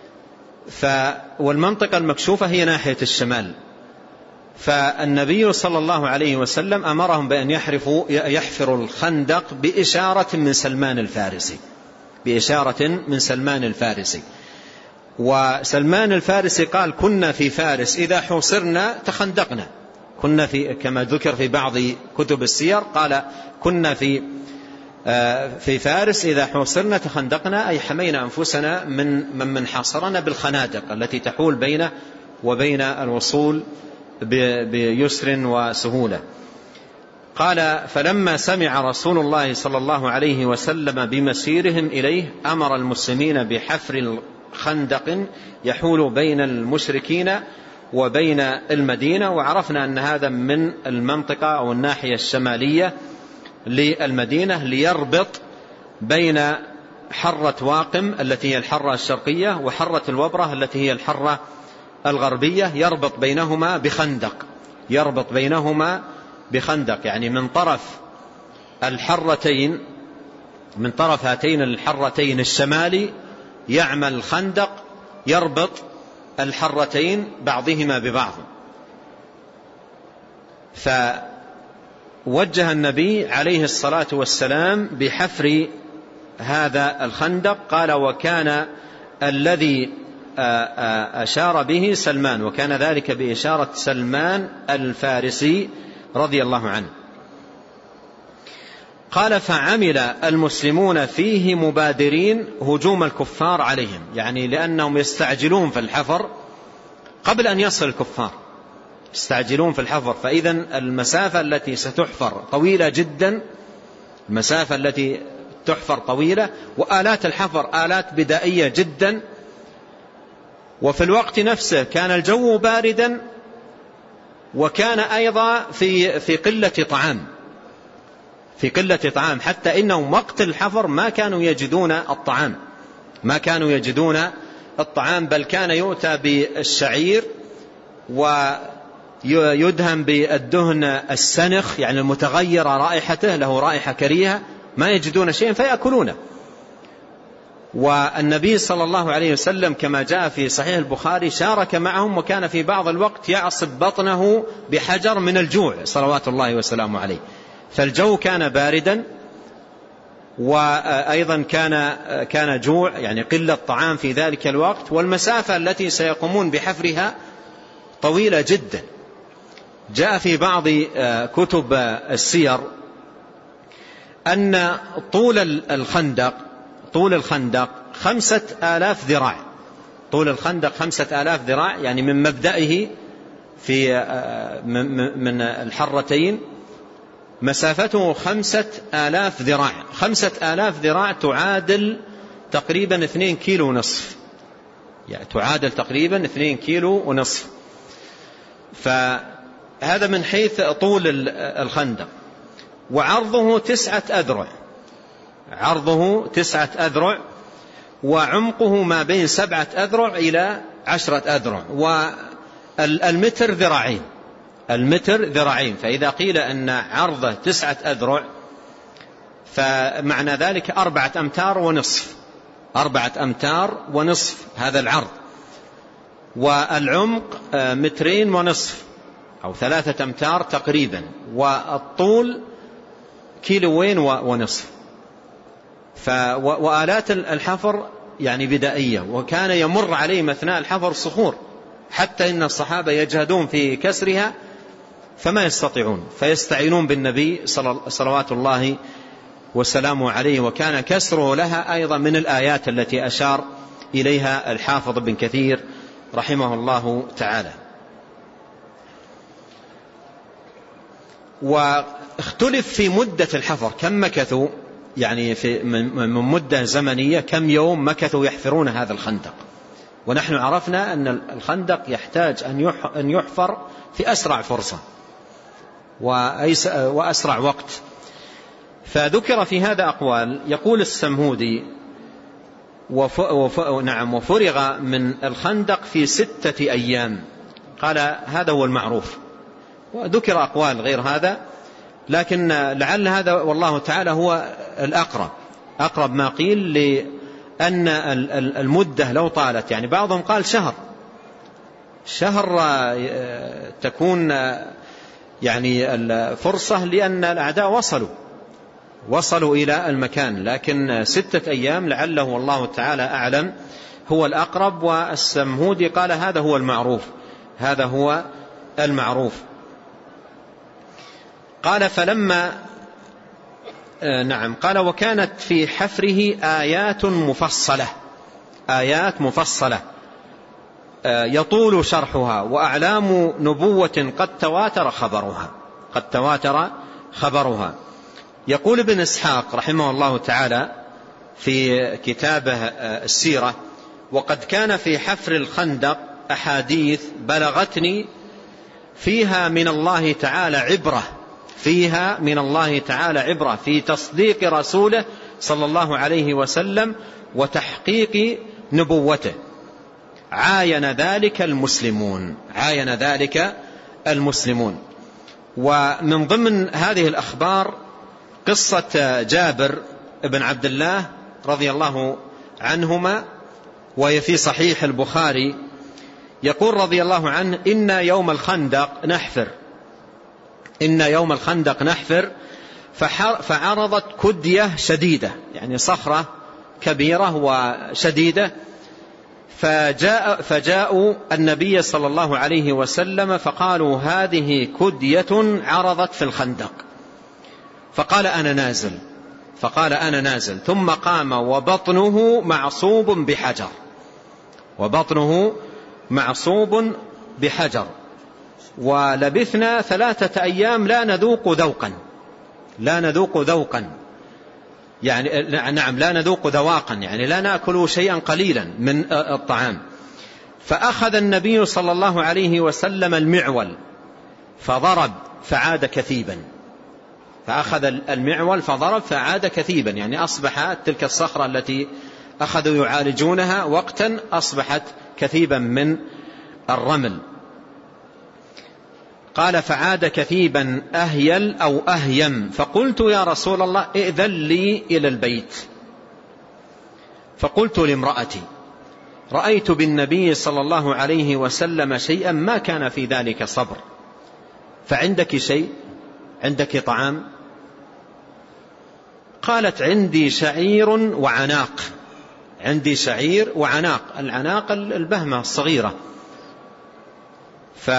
والمنطقة المكشوفة هي ناحية الشمال. فالنبي صلى الله عليه وسلم أمرهم بأن يحرفوا يحفروا الخندق بإشارة من سلمان الفارسي بإشارة من سلمان الفارسي. وسلمان الفارسي قال: كنا في فارس إذا حوصرنا تخندقنا. كنا في كما ذكر في بعض كتب السير، قال: كنا في في فارس إذا حوصرنا تخندقنا، أي حمينا أنفسنا من من من حاصرنا بالخنادق التي تحول بينه وبين الوصول بيسر وسهولة. قال: فلما سمع رسول الله صلى الله عليه وسلم بمسيرهم إليه أمر المسلمين بحفر خندق يحول بين المشركين وبين المدينة. وعرفنا أن هذا من المنطقة أو الناحية الشمالية للمدينة، ليربط بين حرة واقم التي هي الحرة الشرقية وحرة الوبرة التي هي الحرة الغربية، يربط بينهما بخندق يربط بينهما بخندق يعني من طرف الحرتين من طرف هاتين الحرتين الشمالي يعمل خندق يربط الحرتين بعضهما ببعض. فوجه النبي عليه الصلاة والسلام بحفر هذا الخندق. قال: وكان الذي أشار به سلمان، وكان ذلك بإشارة سلمان الفارسي رضي الله عنه. قال: فعمل المسلمون فيه مبادرين هجوم الكفار عليهم، يعني لأنهم يستعجلون في الحفر قبل أن يصل الكفار، يستعجلون في الحفر. فإذا المسافة التي ستحفر طويلة جدا، المسافة التي تحفر طويلة، وآلات الحفر آلات بدائية جدا، وفي الوقت نفسه كان الجو باردا، وكان أيضا في في قلة طعام في قلة طعام حتى إنهم وقت الحفر ما كانوا يجدون الطعام ما كانوا يجدون الطعام بل كان يؤتى بالشعير ويدهن بالدهن السنخ، يعني المتغير رائحته، له رائحة كريهة، ما يجدون شيئا فيأكلونه. والنبي صلى الله عليه وسلم كما جاء في صحيح البخاري شارك معهم، وكان في بعض الوقت يعصب بطنه بحجر من الجوع صلوات الله وسلامه عليه. فالجو كان باردا، وأيضا كان كان جوع، يعني قلة طعام في ذلك الوقت، والمسافة التي سيقومون بحفرها طويلة جدا. جاء في بعض كتب السير أن طول الخندق طول الخندق خمسة آلاف ذراع. طول الخندق خمسة آلاف ذراع، يعني من مبدئه في من الحرتين مسافته خمسة آلاف ذراع. خمسة آلاف ذراع تعادل تقريبا اثنين كيلو ونصف، يعني تعادل تقريبا اثنين كيلو ونصف. فهذا من حيث طول الخندق. وعرضه تسعة أذرع عرضه تسعة أذرع وعمقه ما بين سبعة أذرع إلى عشرة أذرع، والمتر ذراعين المتر ذراعين فإذا قيل أن عرضه تسعة أذرع فمعنى ذلك أربعة أمتار ونصف أربعة أمتار ونصف هذا العرض، والعمق مترين ونصف أو ثلاثة أمتار تقريبا، والطول كيلوين ونصف. وآلات الحفر يعني بدائية، وكان يمر عليهم أثناء الحفر صخور حتى إن الصحابة يجهدون في كسرها فما يستطيعون، فيستعينون بالنبي صلوات الله وسلامه عليه. وكان كسره لها أيضا من الآيات التي أشار إليها الحافظ بن كثير رحمه الله تعالى. واختلف في مدة الحفر، كم مكثوا، يعني في من مدة زمنية كم يوم مكثوا يحفرون هذا الخندق. ونحن عرفنا أن الخندق يحتاج أن يحفر في أسرع فرصة وأسرع وقت. فذكر في هذا أقوال، يقول السمهودي وف... وف... نعم وفرغ من الخندق في ستة أيام، قال هذا هو المعروف. وذكر أقوال غير هذا، لكن لعل هذا والله تعالى هو الأقرب أقرب ما قيل، لأن المدة لو طالت، يعني بعضهم قال شهر شهر تكون يعني الفرصة، لأن الأعداء وصلوا وصلوا إلى المكان، لكن ستة أيام لعله والله تعالى أعلم هو الأقرب. والسمهودي قال هذا هو المعروف هذا هو المعروف. قال فلما نعم قال وكانت في حفره آيات مفصلة آيات مفصلة يطول شرحها، وأعلام نبوة قد تواتر خبرها قد تواتر خبرها. يقول ابن إسحاق رحمه الله تعالى في كتابه السيرة: وقد كان في حفر الخندق أحاديث بلغتني فيها من الله تعالى عبرة فيها من الله تعالى عبرة في تصديق رسوله صلى الله عليه وسلم وتحقيق نبوته. عاين ذلك المسلمون عاين ذلك المسلمون. ومن ضمن هذه الأخبار قصة جابر بن عبد الله رضي الله عنهما، وهي في صحيح البخاري. يقول رضي الله عنه: إن يوم الخندق نحفر إن يوم الخندق نحفر فعرضت كدية شديدة، يعني صخرة كبيرة وشديدة، فجاء فجاءوا النبي صلى الله عليه وسلم فقالوا: هذه كدية عرضت في الخندق. فقال: أنا نازل فقال أنا نازل ثم قام وبطنه معصوب بحجر وبطنه معصوب بحجر ولبثنا ثلاثة أيام لا نذوق ذوقا لا نذوق ذوقا يعني نعم لا نذوق ذواقا يعني لا نأكل شيئا قليلا من الطعام. فأخذ النبي صلى الله عليه وسلم المعول فضرب فعاد كثيبا فأخذ المعول فضرب فعاد كثيبا يعني أصبحت تلك الصخرة التي أخذوا يعالجونها وقتا أصبحت كثيبا من الرمل. قال: فعاد كثيبا أهيل أو أهيم، فقلت: يا رسول الله ائذن لي إلى البيت. فقلت لامرأتي: رأيت بالنبي صلى الله عليه وسلم شيئا ما كان في ذلك صبر، فعندك شيء؟ عندك طعام؟ قالت: عندي شعير وعناق. عندي شعير وعناق، العناق البهمة الصغيرة. ف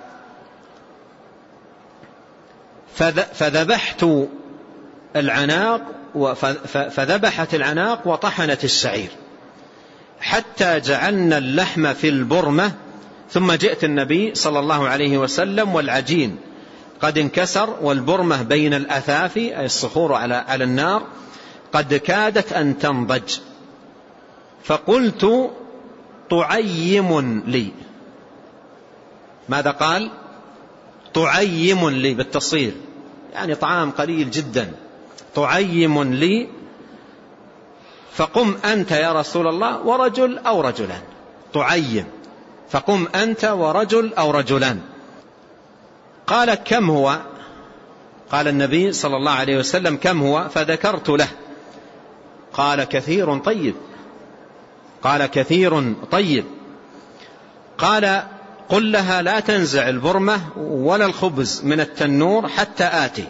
فذبحت العناق فذبحت العناق وطحنت الشعير حتى جعلنا اللحم في البرمة، ثم جئت النبي صلى الله عليه وسلم والعجين قد انكسر والبرمة بين الأثافي أي الصخور على على النار قد كادت أن تنضج، فقلت: طعيم لي. ماذا قال؟ طعيم لي بالتصغير، يعني طعام قليل جدا. طعيم لي، فقم أنت يا رسول الله ورجل أو رجلان. طعيم، فقم أنت ورجل أو رجلان. قال: كم هو؟ قال النبي صلى الله عليه وسلم: كم هو؟ فذكرت له. قال: كثير طيب. قال: كثير طيب. قال: قل لها لا تنزع البرمة ولا الخبز من التنور حتى آتي.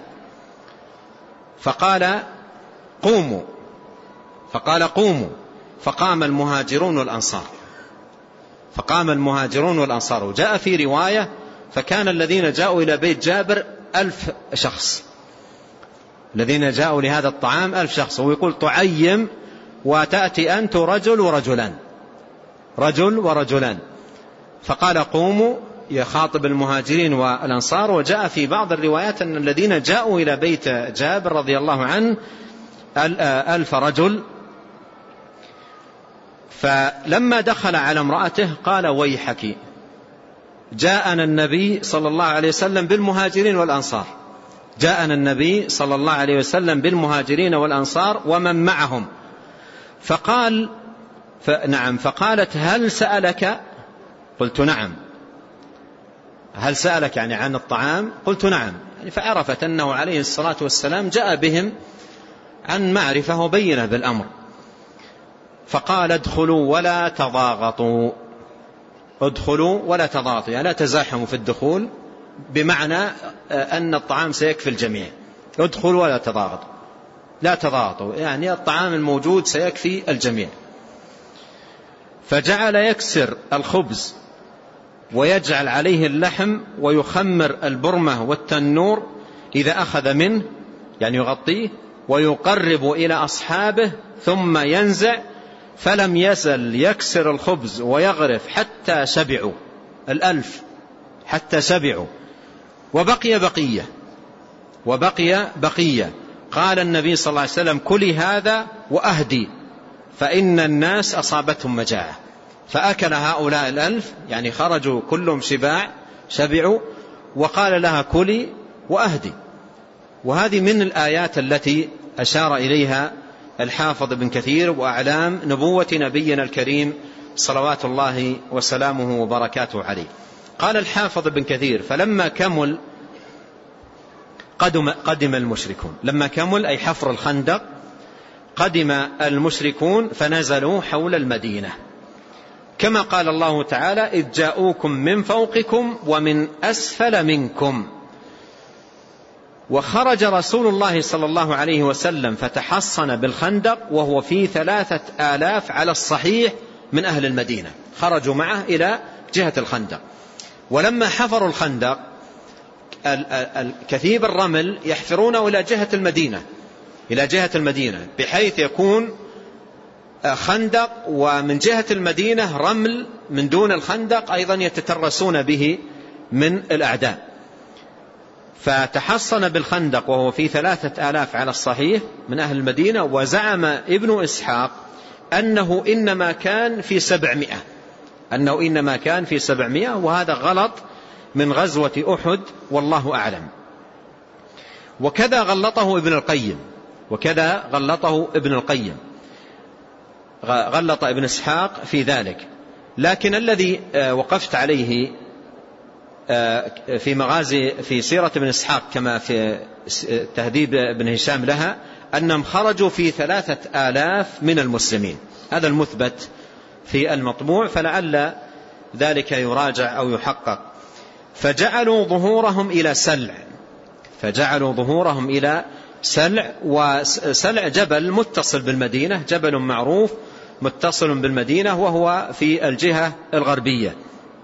فقال: قوموا. فقال: قوموا. فقام المهاجرون والأنصار فقام المهاجرون والأنصار وجاء في رواية: فكان الذين جاءوا إلى بيت جابر ألف شخص. الذين جاءوا لهذا الطعام ألف شخص. ويقول: طعيم، وتأتي أنت رجل ورجلان، رجل ورجلان. فقال: قوموا، يخاطب المهاجرين والأنصار. وجاء في بعض الروايات أن الذين جاءوا إلى بيت جابر رضي الله عنه ألف رجل. فلما دخل على امرأته قال: ويحك، جاءنا النبي صلى الله عليه وسلم بالمهاجرين والأنصار. جاءنا النبي صلى الله عليه وسلم بالمهاجرين والأنصار ومن معهم. فقال نعم. فقالت: هل سألك؟ قلت: نعم. هل سألك يعني عن الطعام؟ قلت: نعم. فعرفت أنه عليه الصلاة والسلام جاء بهم عن معرفة وبينة بالأمر. فقال: ادخلوا ولا تضاغطوا. ادخلوا ولا تضاغطوا، يعني لا تزاحموا في الدخول، بمعنى أن الطعام سيكفي الجميع. ادخلوا ولا تضاغطوا، لا تضاغطوا، يعني الطعام الموجود سيكفي الجميع. فجعل يكسر الخبز ويجعل عليه اللحم ويخمر البرمة والتنور إذا أخذ منه، يعني يغطيه، ويقرب إلى أصحابه ثم ينزع. فلم يزل يكسر الخبز ويغرف حتى شبعوا الألف، حتى شبعوا. وبقي بقية وبقي بقية. قال النبي صلى الله عليه وسلم: كلي هذا وأهدي، فإن الناس أصابتهم مجاعة. فأكل هؤلاء الألف، يعني خرجوا كلهم شباع، شبعوا. وقال لها: كلي وأهدي. وهذه من الآيات التي أشار إليها الحافظ ابن كثير وأعلام نبوة نبينا الكريم صلوات الله وسلامه وبركاته عليه. قال الحافظ ابن كثير: فلما كمل قدم, قدم المشركون. لما كمل أي حفر الخندق، قدم المشركون فنزلوا حول المدينة، كما قال الله تعالى: إذ جاءوكم من فوقكم ومن أسفل منكم. وخرج رسول الله صلى الله عليه وسلم فتحصن بالخندق وهو في ثلاثة آلاف على الصحيح من أهل المدينة، خرجوا معه إلى جهة الخندق. ولما حفروا الخندق كثيب الرمل يحفرونه إلى جهة المدينة، إلى جهة المدينة بحيث يكون خندق ومن جهة المدينة رمل من دون الخندق أيضا يتترسون به من الأعداء. فتحصن بالخندق وهو في ثلاثة آلاف على الصحيح من أهل المدينة. وزعم ابن إسحاق أنه إنما كان في سبعمائة أنه إنما كان في سبعمائة وهذا غلط من غزوة أحد والله أعلم. وكذا غلطه ابن القيم وكذا غلطه ابن القيم غلط ابن إسحاق في ذلك. لكن الذي وقفت عليه في مغازي في سيرة ابن إسحاق كما في تهذيب ابن هشام لها أنهم خرجوا في ثلاثة آلاف من المسلمين هذا المثبت في المطبوع، فلعل ذلك يراجع أو يحقق. فجعلوا ظهورهم إلى سلع فجعلوا ظهورهم إلى سلع وسلع جبل متصل بالمدينة، جبل معروف متصل بالمدينة وهو في الجهة الغربية.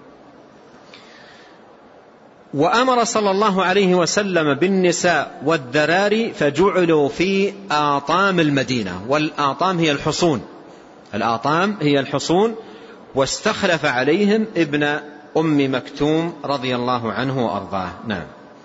وأمر صلى الله عليه وسلم بالنساء والذراري فجعلوا في آطام المدينة، والآطام هي الحصون الآطام هي الحصون واستخلف عليهم ابن أم مكتوم رضي الله عنه وأرضاه. نعم.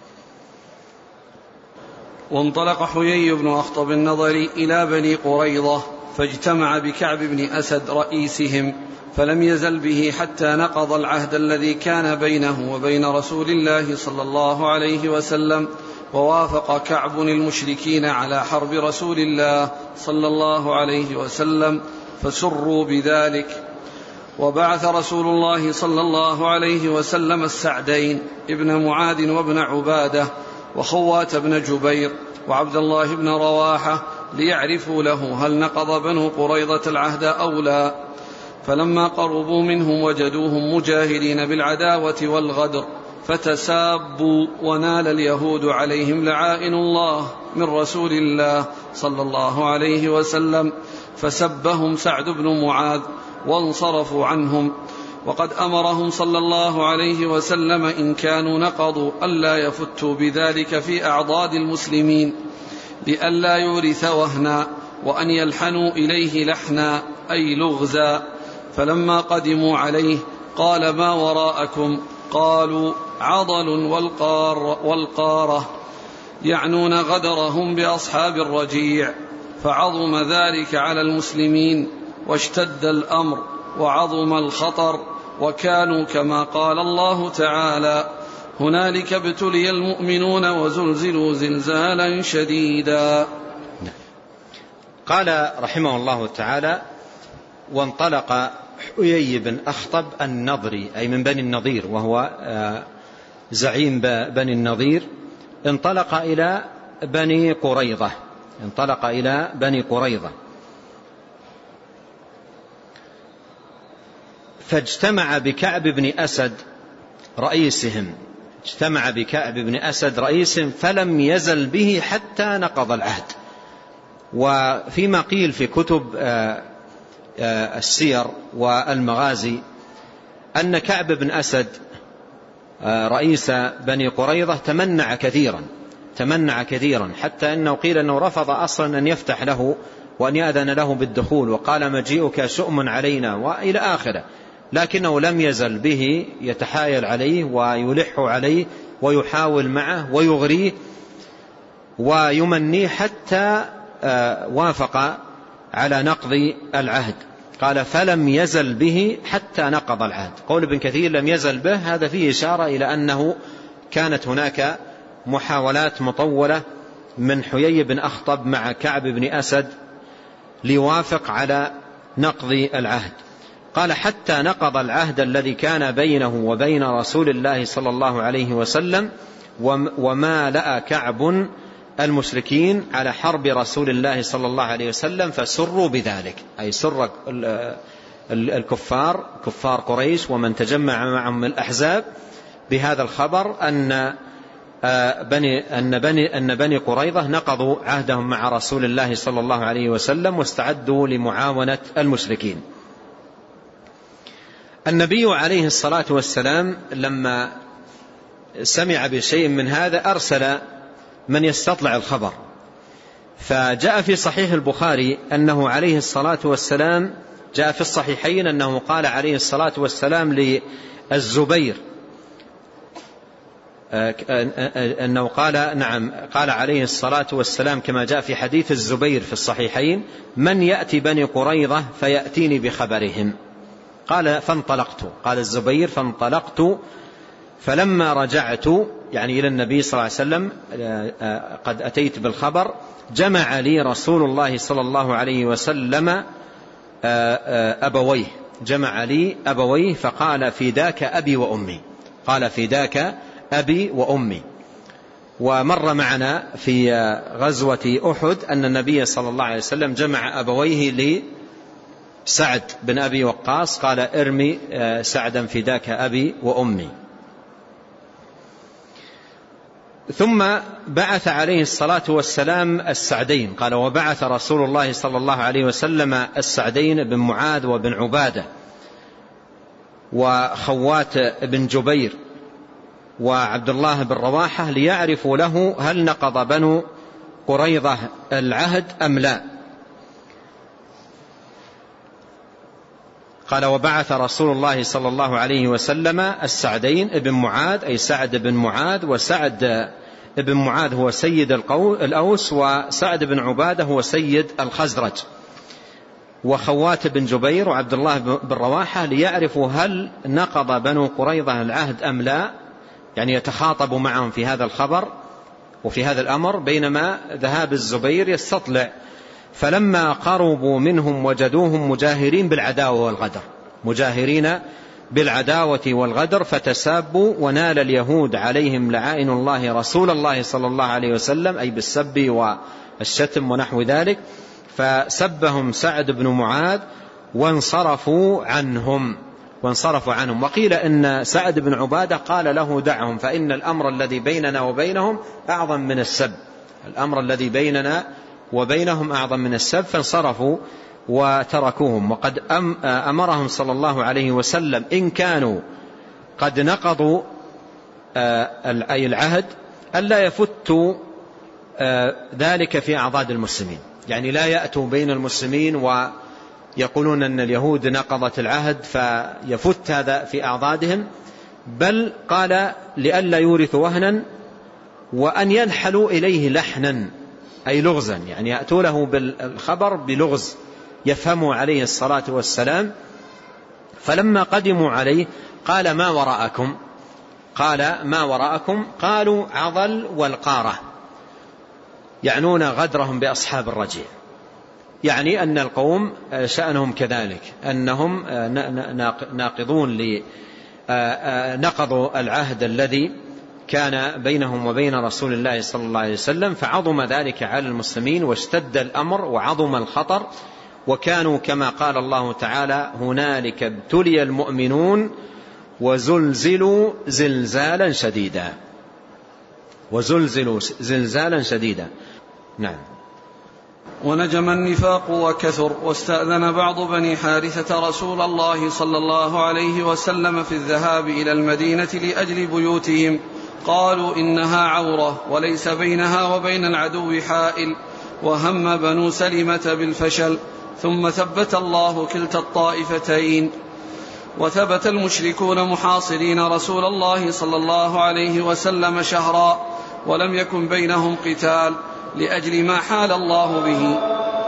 وانطلق حيي بن أخطب النضري إلى بني قريظة فاجتمع بكعب بن أسد رئيسهم، فلم يزل به حتى نقض العهد الذي كان بينه وبين رسول الله صلى الله عليه وسلم، ووافق كعب المشركين على حرب رسول الله صلى الله عليه وسلم فسروا بذلك. وبعث رسول الله صلى الله عليه وسلم السعدين ابن معاذ وابن عبادة وخوات بن جبير وعبد الله بن رواحة ليعرفوا له هل نقض بنو قريظة العهد أو لا. فلما قربوا منهم وجدوهم مجاهدين بالعداوة والغدر فتسابوا، ونال اليهود عليهم لعائن الله من رسول الله صلى الله عليه وسلم، فسبهم سعد بن معاذ وانصرفوا عنهم. وقد أمرهم صلى الله عليه وسلم إن كانوا نقضوا ألا يفتوا بذلك في أعضاد المسلمين لئلا يورث وهنا، وأن يلحنوا إليه لحنا أي لغزا. فلما قدموا عليه قال ما وراءكم؟ قالوا عضل والقار والقارة، يعنون غدرهم بأصحاب الرجيع. فعظم ذلك على المسلمين واشتد الأمر وعظم الخطر، وكانوا كما قال الله تعالى هنالك ابتلي المؤمنون وزلزلوا زلزالا شديدا. قال رحمه الله تعالى وانطلق حيي بن أخطب النضري أي من بني النضير وهو زعيم بني النضير، انطلق إلى بني قريظة انطلق إلى بني قريظة فاجتمع بكعب بن أسد رئيسهم اجتمع بكعب بن أسد رئيسهم فلم يزل به حتى نقض العهد. وفيما قيل في كتب السير والمغازي أن كعب بن أسد رئيس بني قريظة تمنع كثيرا تمنع كثيرا حتى أنه قيل أنه رفض أصلا أن يفتح له وأن يأذن له بالدخول، وقال مجيئك شؤم علينا وإلى آخره، لكنه لم يزل به يتحايل عليه ويلح عليه ويحاول معه ويغريه ويمنيه حتى وافق على نقض العهد. قال فلم يزل به حتى نقض العهد. قول ابن كثير لم يزل به، هذا فيه إشارة إلى أنه كانت هناك محاولات مطولة من حيي بن أخطب مع كعب بن أسد ليوافق على نقض العهد. قال حتى نقض العهد الذي كان بينه وبين رسول الله صلى الله عليه وسلم، وما لأى كعب المشركين على حرب رسول الله صلى الله عليه وسلم فسروا بذلك، أي سر الكفار كفار قريش ومن تجمع معهم الأحزاب بهذا الخبر أن بني أن بني أن بني قريظة نقضوا عهدهم مع رسول الله صلى الله عليه وسلم واستعدوا لمعاونة المشركين. النبي عليه الصلاة والسلام لما سمع بشيء من هذا أرسل من يستطلع الخبر، فجاء في صحيح البخاري أنه عليه الصلاة والسلام جاء في الصحيحين أنه قال عليه الصلاة والسلام للزبير أنه قال نعم قال عليه الصلاة والسلام كما جاء في حديث الزبير في الصحيحين من يأتي بني قريظة فيأتيني بخبرهم. قال فانطلقت قال الزبير فانطلقت فلما رجعت يعني إلى النبي صلى الله عليه وسلم قد أتيت بالخبر، جمع لي رسول الله صلى الله عليه وسلم أبويه جمع لي أبويه فقال في ذاك أبي وأمي قال في ذاك أبي وأمي. ومر معنا في غزوة أحد أن النبي صلى الله عليه وسلم جمع أبويه سعد بن أبي وقاص قال ارمي سعدا فداك أبي وأمي. ثم بعث عليه الصلاة والسلام السعدين، قال وبعث رسول الله صلى الله عليه وسلم السعدين بن معاذ وبن عبادة وخوات بن جبير وعبد الله بن رواحة ليعرفوا له هل نقض بنو قريظة العهد أم لا. قال وبعث رسول الله صلى الله عليه وسلم السعدين بن معاذ، أي سعد بن معاذ، وسعد بن معاذ هو سيد الأوس، وسعد بن عبادة هو سيد الخزرج، وخوات بن جبير وعبد الله بن رواحة ليعرفوا هل نقض بنو قريظة العهد أم لا، يعني يتخاطب معهم في هذا الخبر وفي هذا الأمر، بينما ذهاب الزبير يستطلع. فلما قربوا منهم وجدوهم مجاهرين بالعداوة والغدر، مجاهرين بالعداوة والغدر، فتسابوا ونال اليهود عليهم لعائن الله رسول الله صلى الله عليه وسلم، أي بالسب والشتم ونحو ذلك، فسبهم سعد بن معاذ وانصرفوا عنهم وانصرفوا عنهم وقيل إن سعد بن عبادة قال له دعهم فإن الأمر الذي بيننا وبينهم أعظم من السب، الأمر الذي بيننا وبينهم أعظم من السب، فانصرفوا وتركوهم. وقد أمرهم صلى الله عليه وسلم إن كانوا قد نقضوا أي العهد ألا يفتوا ذلك في أعضاد المسلمين، يعني لا يأتوا بين المسلمين ويقولون أن اليهود نقضت العهد فيفت هذا في أعضادهم، بل قال لئلا يورثوا وهنا وأن ينحلوا إليه لحنا، أي لغزا، يعني يأتوا له بالخبر بلغز يفهموا عليه الصلاة والسلام. فلما قدموا عليه قال ما وراءكم؟ قال ما وراءكم؟ قالوا عضل والقارة، يعنون غدرهم بأصحاب الرجيع، يعني أن القوم شأنهم كذلك، أنهم ناقضون نقضوا العهد الذي كان بينهم وبين رسول الله صلى الله عليه وسلم، فعظم ذلك على المسلمين واشتد الأمر وعظم الخطر، وكانوا كما قال الله تعالى هنالك ابتلي المؤمنون وزلزلوا زلزالا شديدا، وزلزلوا زلزالا شديدا. نعم. ونجم النفاق وكثر، واستأذن بعض بني حارثة رسول الله صلى الله عليه وسلم في الذهاب إلى المدينة لأجل بيوتهم، قالوا إنها عورة وليس بينها وبين العدو حائل، وهم بنو سلمة بالفشل، ثم ثبت الله كلتا الطائفتين، وثبت المشركون محاصرين رسول الله صلى الله عليه وسلم شهرا، ولم يكن بينهم قتال لأجل ما حال الله به.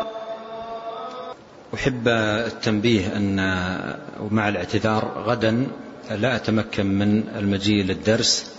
أحب التنبيه أن ومع الاعتذار غدا لا أتمكن من المجيء للدرس،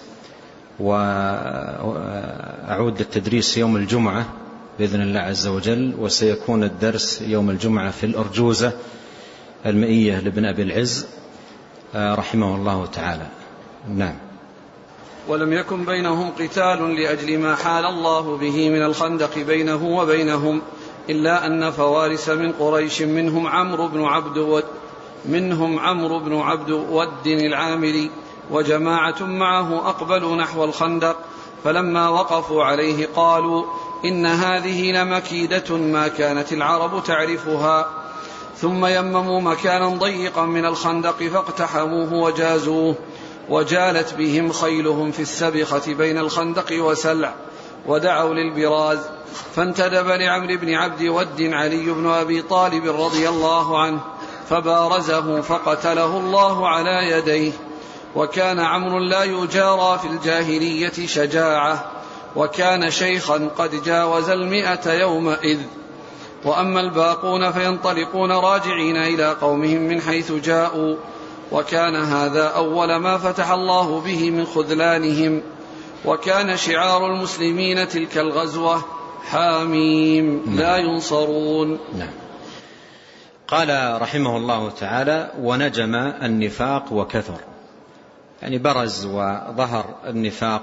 وأعود للتدريس يوم الجمعة بإذن الله عز وجل، وسيكون الدرس يوم الجمعة في الأرجوزة المئية لابن أبي العز رحمه الله تعالى. نعم. ولم يكن بينهم قتال لأجل ما حال الله به من الخندق بينه وبينهم، إلا أن فوارس من قريش منهم عمرو بن عبد ود منهم عمرو بن عبد ود العامري وجماعة معه أقبلوا نحو الخندق، فلما وقفوا عليه قالوا إن هذه لمكيدة ما كانت العرب تعرفها، ثم يمموا مكانا ضيقا من الخندق فاقتحموه وجازوه، وجالت بهم خيلهم في السبخة بين الخندق وسلع، ودعوا للبراز، فانتدب لعمرو بن عبد ود علي بن أبي طالب رضي الله عنه فبارزه فقتله الله على يديه. وكان عمرو لا يجارى في الجاهلية شجاعة، وكان شيخا قد جاوز المئة يومئذ. وأما الباقون فينطلقون راجعين إلى قومهم من حيث جاءوا، وكان هذا أول ما فتح الله به من خذلانهم. وكان شعار المسلمين تلك الغزوة حاميم لا ينصرون. نعم. قال رحمه الله تعالى ونجم النفاق وكثر، يعني برز وظهر النفاق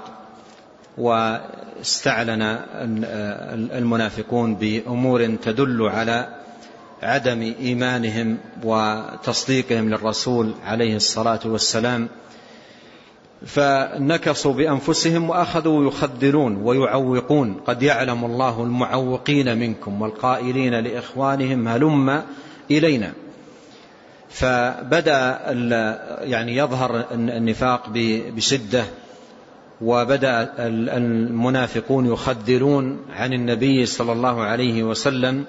واستعلن المنافقون بأمور تدل على عدم إيمانهم وتصديقهم للرسول عليه الصلاة والسلام، فنكصوا بأنفسهم وأخذوا يخدرون ويعوقون. قد يعلم الله المعوقين منكم والقائلين لإخوانهم هلم إلينا. فبدأ يعني يظهر النفاق بشدة، وبدأ المنافقون يخدرون عن النبي صلى الله عليه وسلم.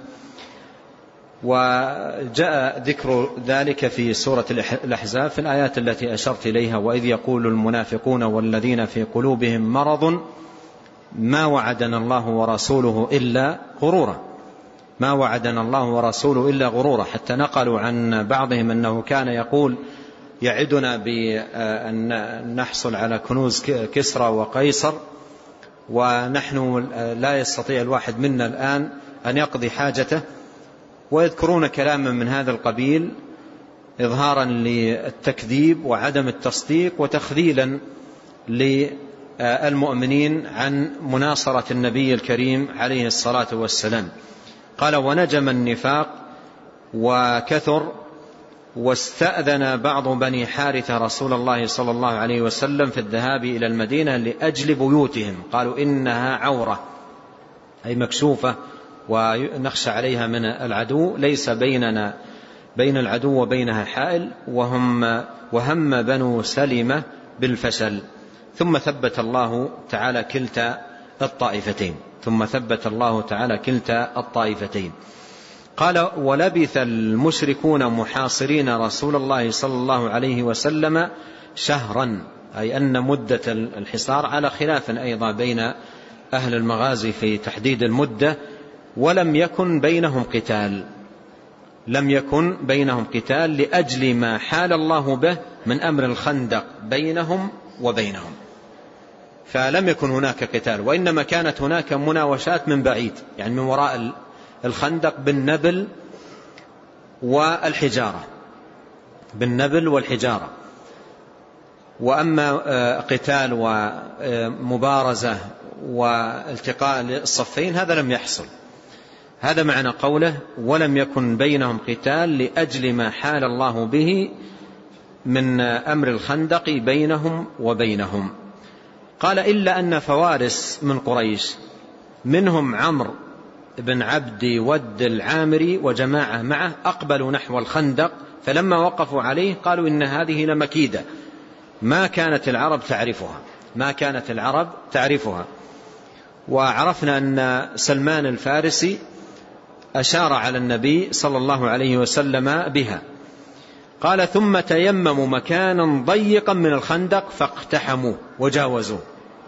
وجاء ذكر ذلك في سورة الأحزاب في الآيات التي أشرت إليها: وإذ يقول المنافقون والذين في قلوبهم مرض ما وعدنا الله ورسوله إلا غرورا، ما وعدنا الله ورسوله إلا غرورا، حتى نقلوا عن بعضهم أنه كان يقول يعدنا بأن نحصل على كنوز كسرى وقيصر، ونحن لا يستطيع الواحد منا الآن أن يقضي حاجته، ويذكرون كلاما من هذا القبيل إظهارا للتكذيب وعدم التصديق وتخذيلا للمؤمنين عن مناصرة النبي الكريم عليه الصلاة والسلام. قال: ونجم النفاق وكثر، واستأذن بعض بني حارثة رسول الله صلى الله عليه وسلم في الذهاب إلى المدينة لأجل بيوتهم، قالوا إنها عورة أي مكشوفة ونخشى عليها من العدو، ليس بيننا بين العدو وبينها حائل، وهم وهم بنو سلمة بالفشل. ثم ثبت الله تعالى كلتا الطائفتين ثم ثبت الله تعالى كلتا الطائفتين. قال: ولبث المشركون محاصرين رسول الله صلى الله عليه وسلم شهرا، أي أن مدة الحصار على خلاف أيضا بين أهل المغازي في تحديد المدة، ولم يكن بينهم قتال لم يكن بينهم قتال لأجل ما حال الله به من أمر الخندق بينهم وبينهم، فلم يكن هناك قتال، وإنما كانت هناك مناوشات من بعيد، يعني من وراء الخندق بالنبل والحجارة بالنبل والحجارة. وأما قتال ومبارزة والتقاء الصفين هذا لم يحصل. هذا معنى قوله: ولم يكن بينهم قتال لأجل ما حال الله به من أمر الخندق بينهم وبينهم. قال: إلا أن فوارس من قريش منهم عمرو بن عبد ود العامري وجماعة معه أقبلوا نحو الخندق، فلما وقفوا عليه قالوا إن هذه لمكيدة ما كانت العرب تعرفها ما كانت العرب تعرفها وعرفنا أن سلمان الفارسي أشار على النبي صلى الله عليه وسلم بها. قال: ثم تيمموا مكانا ضيقا من الخندق فاقتحموا وجاوزوا،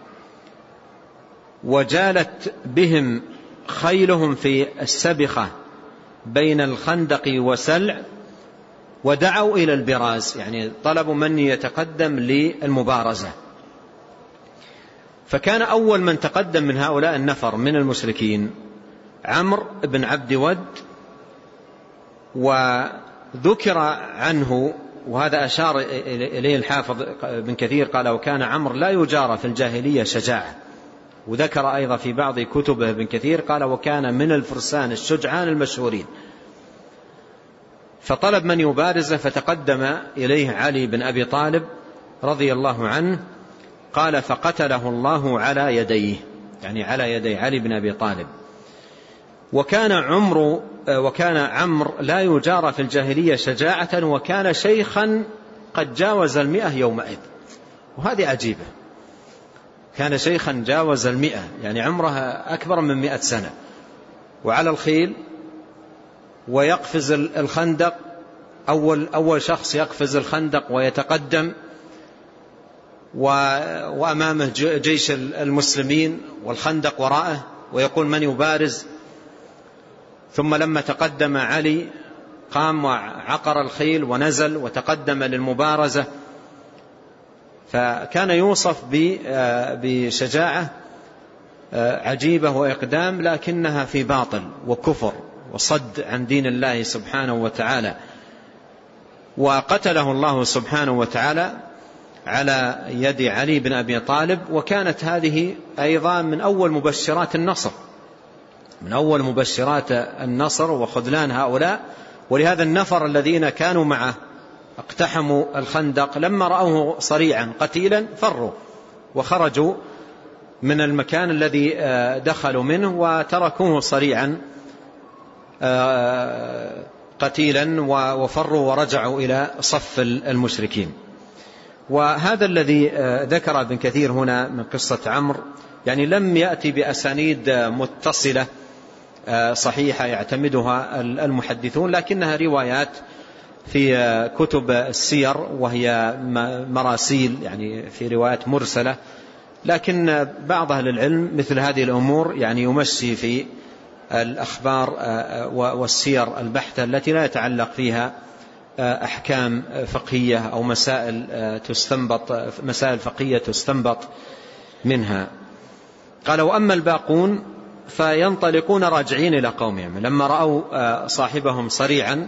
وجالت بهم خيلهم في السبخة بين الخندق وسلع، ودعوا إلى البراز، يعني طلبوا من يتقدم للمبارزة. فكان أول من تقدم من هؤلاء النفر من المشركين عمرو بن عبد ود، وذكر عنه، وهذا أشار إليه الحافظ بن كثير، قال: وكان عمرو لا يجارى في الجاهلية شجاعة. وذكر أيضا في بعض كتبه ابن كثير قال: وكان من الفرسان الشجعان المشهورين. فطلب من يبارزه، فتقدم إليه علي بن أبي طالب رضي الله عنه. قال: فقتله الله على يديه، يعني على يدي علي بن أبي طالب. وكان عمرو وكان عمرو لا يجارى في الجاهلية شجاعة، وكان شيخا قد جاوز المئة يومئذ. وهذه عجيبة، كان شيخا جاوز المئة، يعني عمره أكبر من مئة سنة، وعلى الخيل، ويقفز الخندق، أول, أول شخص يقفز الخندق ويتقدم، وأمامه جيش المسلمين والخندق وراءه، ويقول من يبارز. ثم لما تقدم علي قام وعقر الخيل ونزل وتقدم للمبارزة. فكان يوصف بشجاعة عجيبة وإقدام، لكنها في باطل وكفر وصد عن دين الله سبحانه وتعالى. وقتله الله سبحانه وتعالى على يد علي بن أبي طالب. وكانت هذه أيضا من أول مبشرات النصر، من أول مبشرات النصر وخذلان هؤلاء. ولهذا النفر الذين كانوا معه اقتحموا الخندق لما رأوه صريعا قتيلا فروا وخرجوا من المكان الذي دخلوا منه وتركوه صريعا قتيلا وفروا ورجعوا إلى صف المشركين. وهذا الذي ذكر ابن كثير هنا من قصة عمرو يعني لم يأتي بأسانيد متصلة صحيحة يعتمدها المحدثون، لكنها روايات في كتب السير وهي مراسيل يعني في روايات مرسلة. لكن بعض أهل العلم مثل هذه الأمور يعني يمشي في الأخبار والسير البحتة التي لا يتعلق فيها أحكام فقهية أو مسائل تستنبط مسائل فقهية تستنبط منها. قال وأما الباقون فينطلقون راجعين إلى قومهم لما رأوا صاحبهم صريعا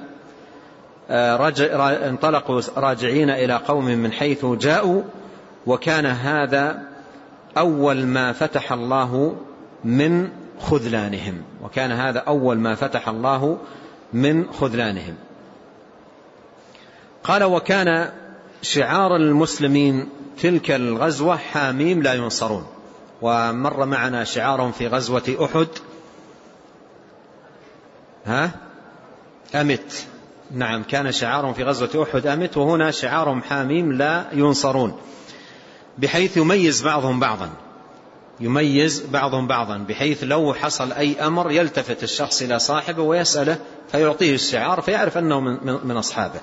انطلقوا راجعين إلى قوم من حيث جاءوا. وكان هذا أول ما فتح الله من خذلانهم وكان هذا أول ما فتح الله من خذلانهم. قال وكان شعار المسلمين تلك الغزوة حاميم لا ينصرون. ومر معنا شعارهم في غزوة أحد ها أمت. نعم كان شعارهم في غزوة أحد أمت، وهنا شعارهم حاميم لا ينصرون، بحيث يميز بعضهم بعضا يميز بعضهم بعضا بحيث لو حصل أي أمر يلتفت الشخص إلى صاحبه ويسأله فيعطيه الشعار فيعرف أنه من, من أصحابه.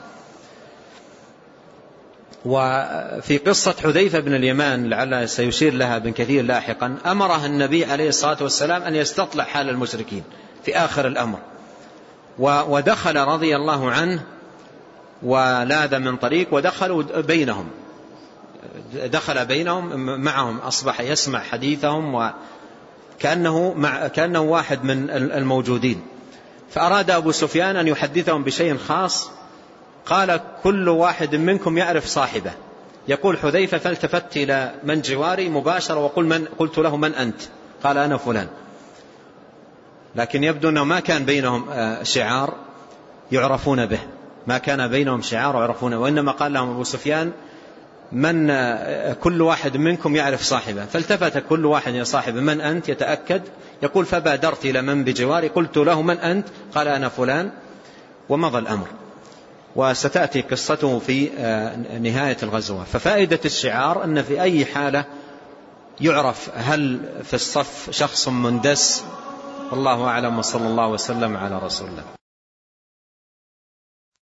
وفي قصة حذيفة بن اليمان لعل سيشير لها ابن كثير لاحقا، أمره النبي عليه الصلاة والسلام أن يستطلع حال المشركين في آخر الأمر، ودخل رضي الله عنه ولاذ من طريق ودخلوا بينهم دخل بينهم معهم، أصبح يسمع حديثهم وكأنه مع كأنه واحد من الموجودين. فأراد أبو سفيان أن يحدثهم بشيء خاص، قال كل واحد منكم يعرف صاحبه. يقول حذيفة فالتفت إلى من جواري مباشرة وقل من قلت له من أنت؟ قال أنا فلان. لكن يبدو أنه ما كان بينهم شعار يعرفون به، ما كان بينهم شعار يعرفونه، وإنما قال لهم أبو سفيان من كل واحد منكم يعرف صاحبه. فالتفت كل واحد إلى صاحبه من أنت يتأكد. يقول فبادرت إلى من بجواري قلت له من أنت؟ قال أنا فلان، ومضى الأمر. وستأتي قصته في نهاية الغزوة. ففائدة الشعار أن في أي حالة يعرف هل في الصف شخص مندس. والله أعلم، وصلى الله وسلم على رسول الله.